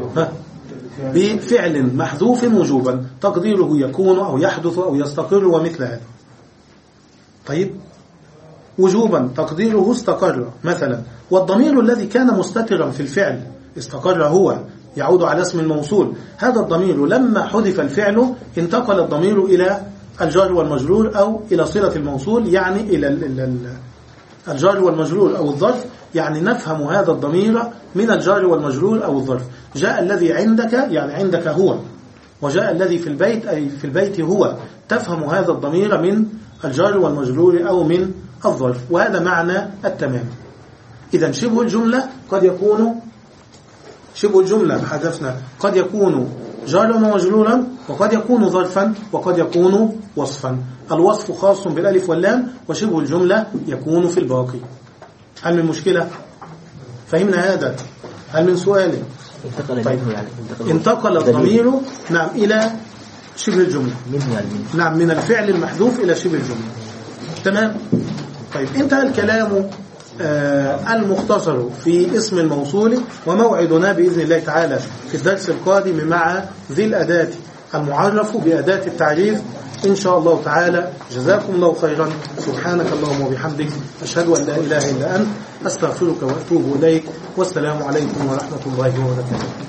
بفعل محذوف وجوبا، تقديره يكون أو يحدث أو يستقر ومثل هذا. طيب وجوبا تقديره استقر مثلا. والضمير الذي كان مستترا في الفعل استقر هو، يعود على اسم الموصول. هذا الضمير لما حذف الفعل انتقل الضمير إلى الجار والمجرور أو إلى صلة الموصول، يعني إلى الجار والمجرور أو الظرف. يعني نفهم هذا الضمير من الجار والمجرور أو الظرف. جاء الذي عندك يعني عندك هو، وجاء الذي في البيت أي في البيت هو. تفهم هذا الضمير من الجار والمجرور أو من الظرف، وهذا معنى التمام. إذا شبه الجملة قد يكون شبه الجملة حذفنا قد يكون جارا ومجرورا، وقد يكون ظرفا، وقد يكون وصفا. الوصف خاص بالالف واللام، وشبه الجملة يكون في الباقي. هل من مشكلة؟ فهمنا هذا؟ هل من سؤال؟ طيب. انتقل الضمير نعم إلى شبه الجملة، نعم من الفعل المحذوف إلى شبه الجملة. تمام. طيب انتهى الكلام آه المختصر في اسم الموصول، وموعدنا بإذن الله تعالى في الدرس القادم مع ذي الأداة المعرف بأداة التعريف إن شاء الله تعالى. جزاكم الله خيرا. سبحانك اللهم وبحمدك، أشهد أن لا إله إلا أنت، أستغفرك وأتوب إليك. والسلام عليكم ورحمة الله وبركاته.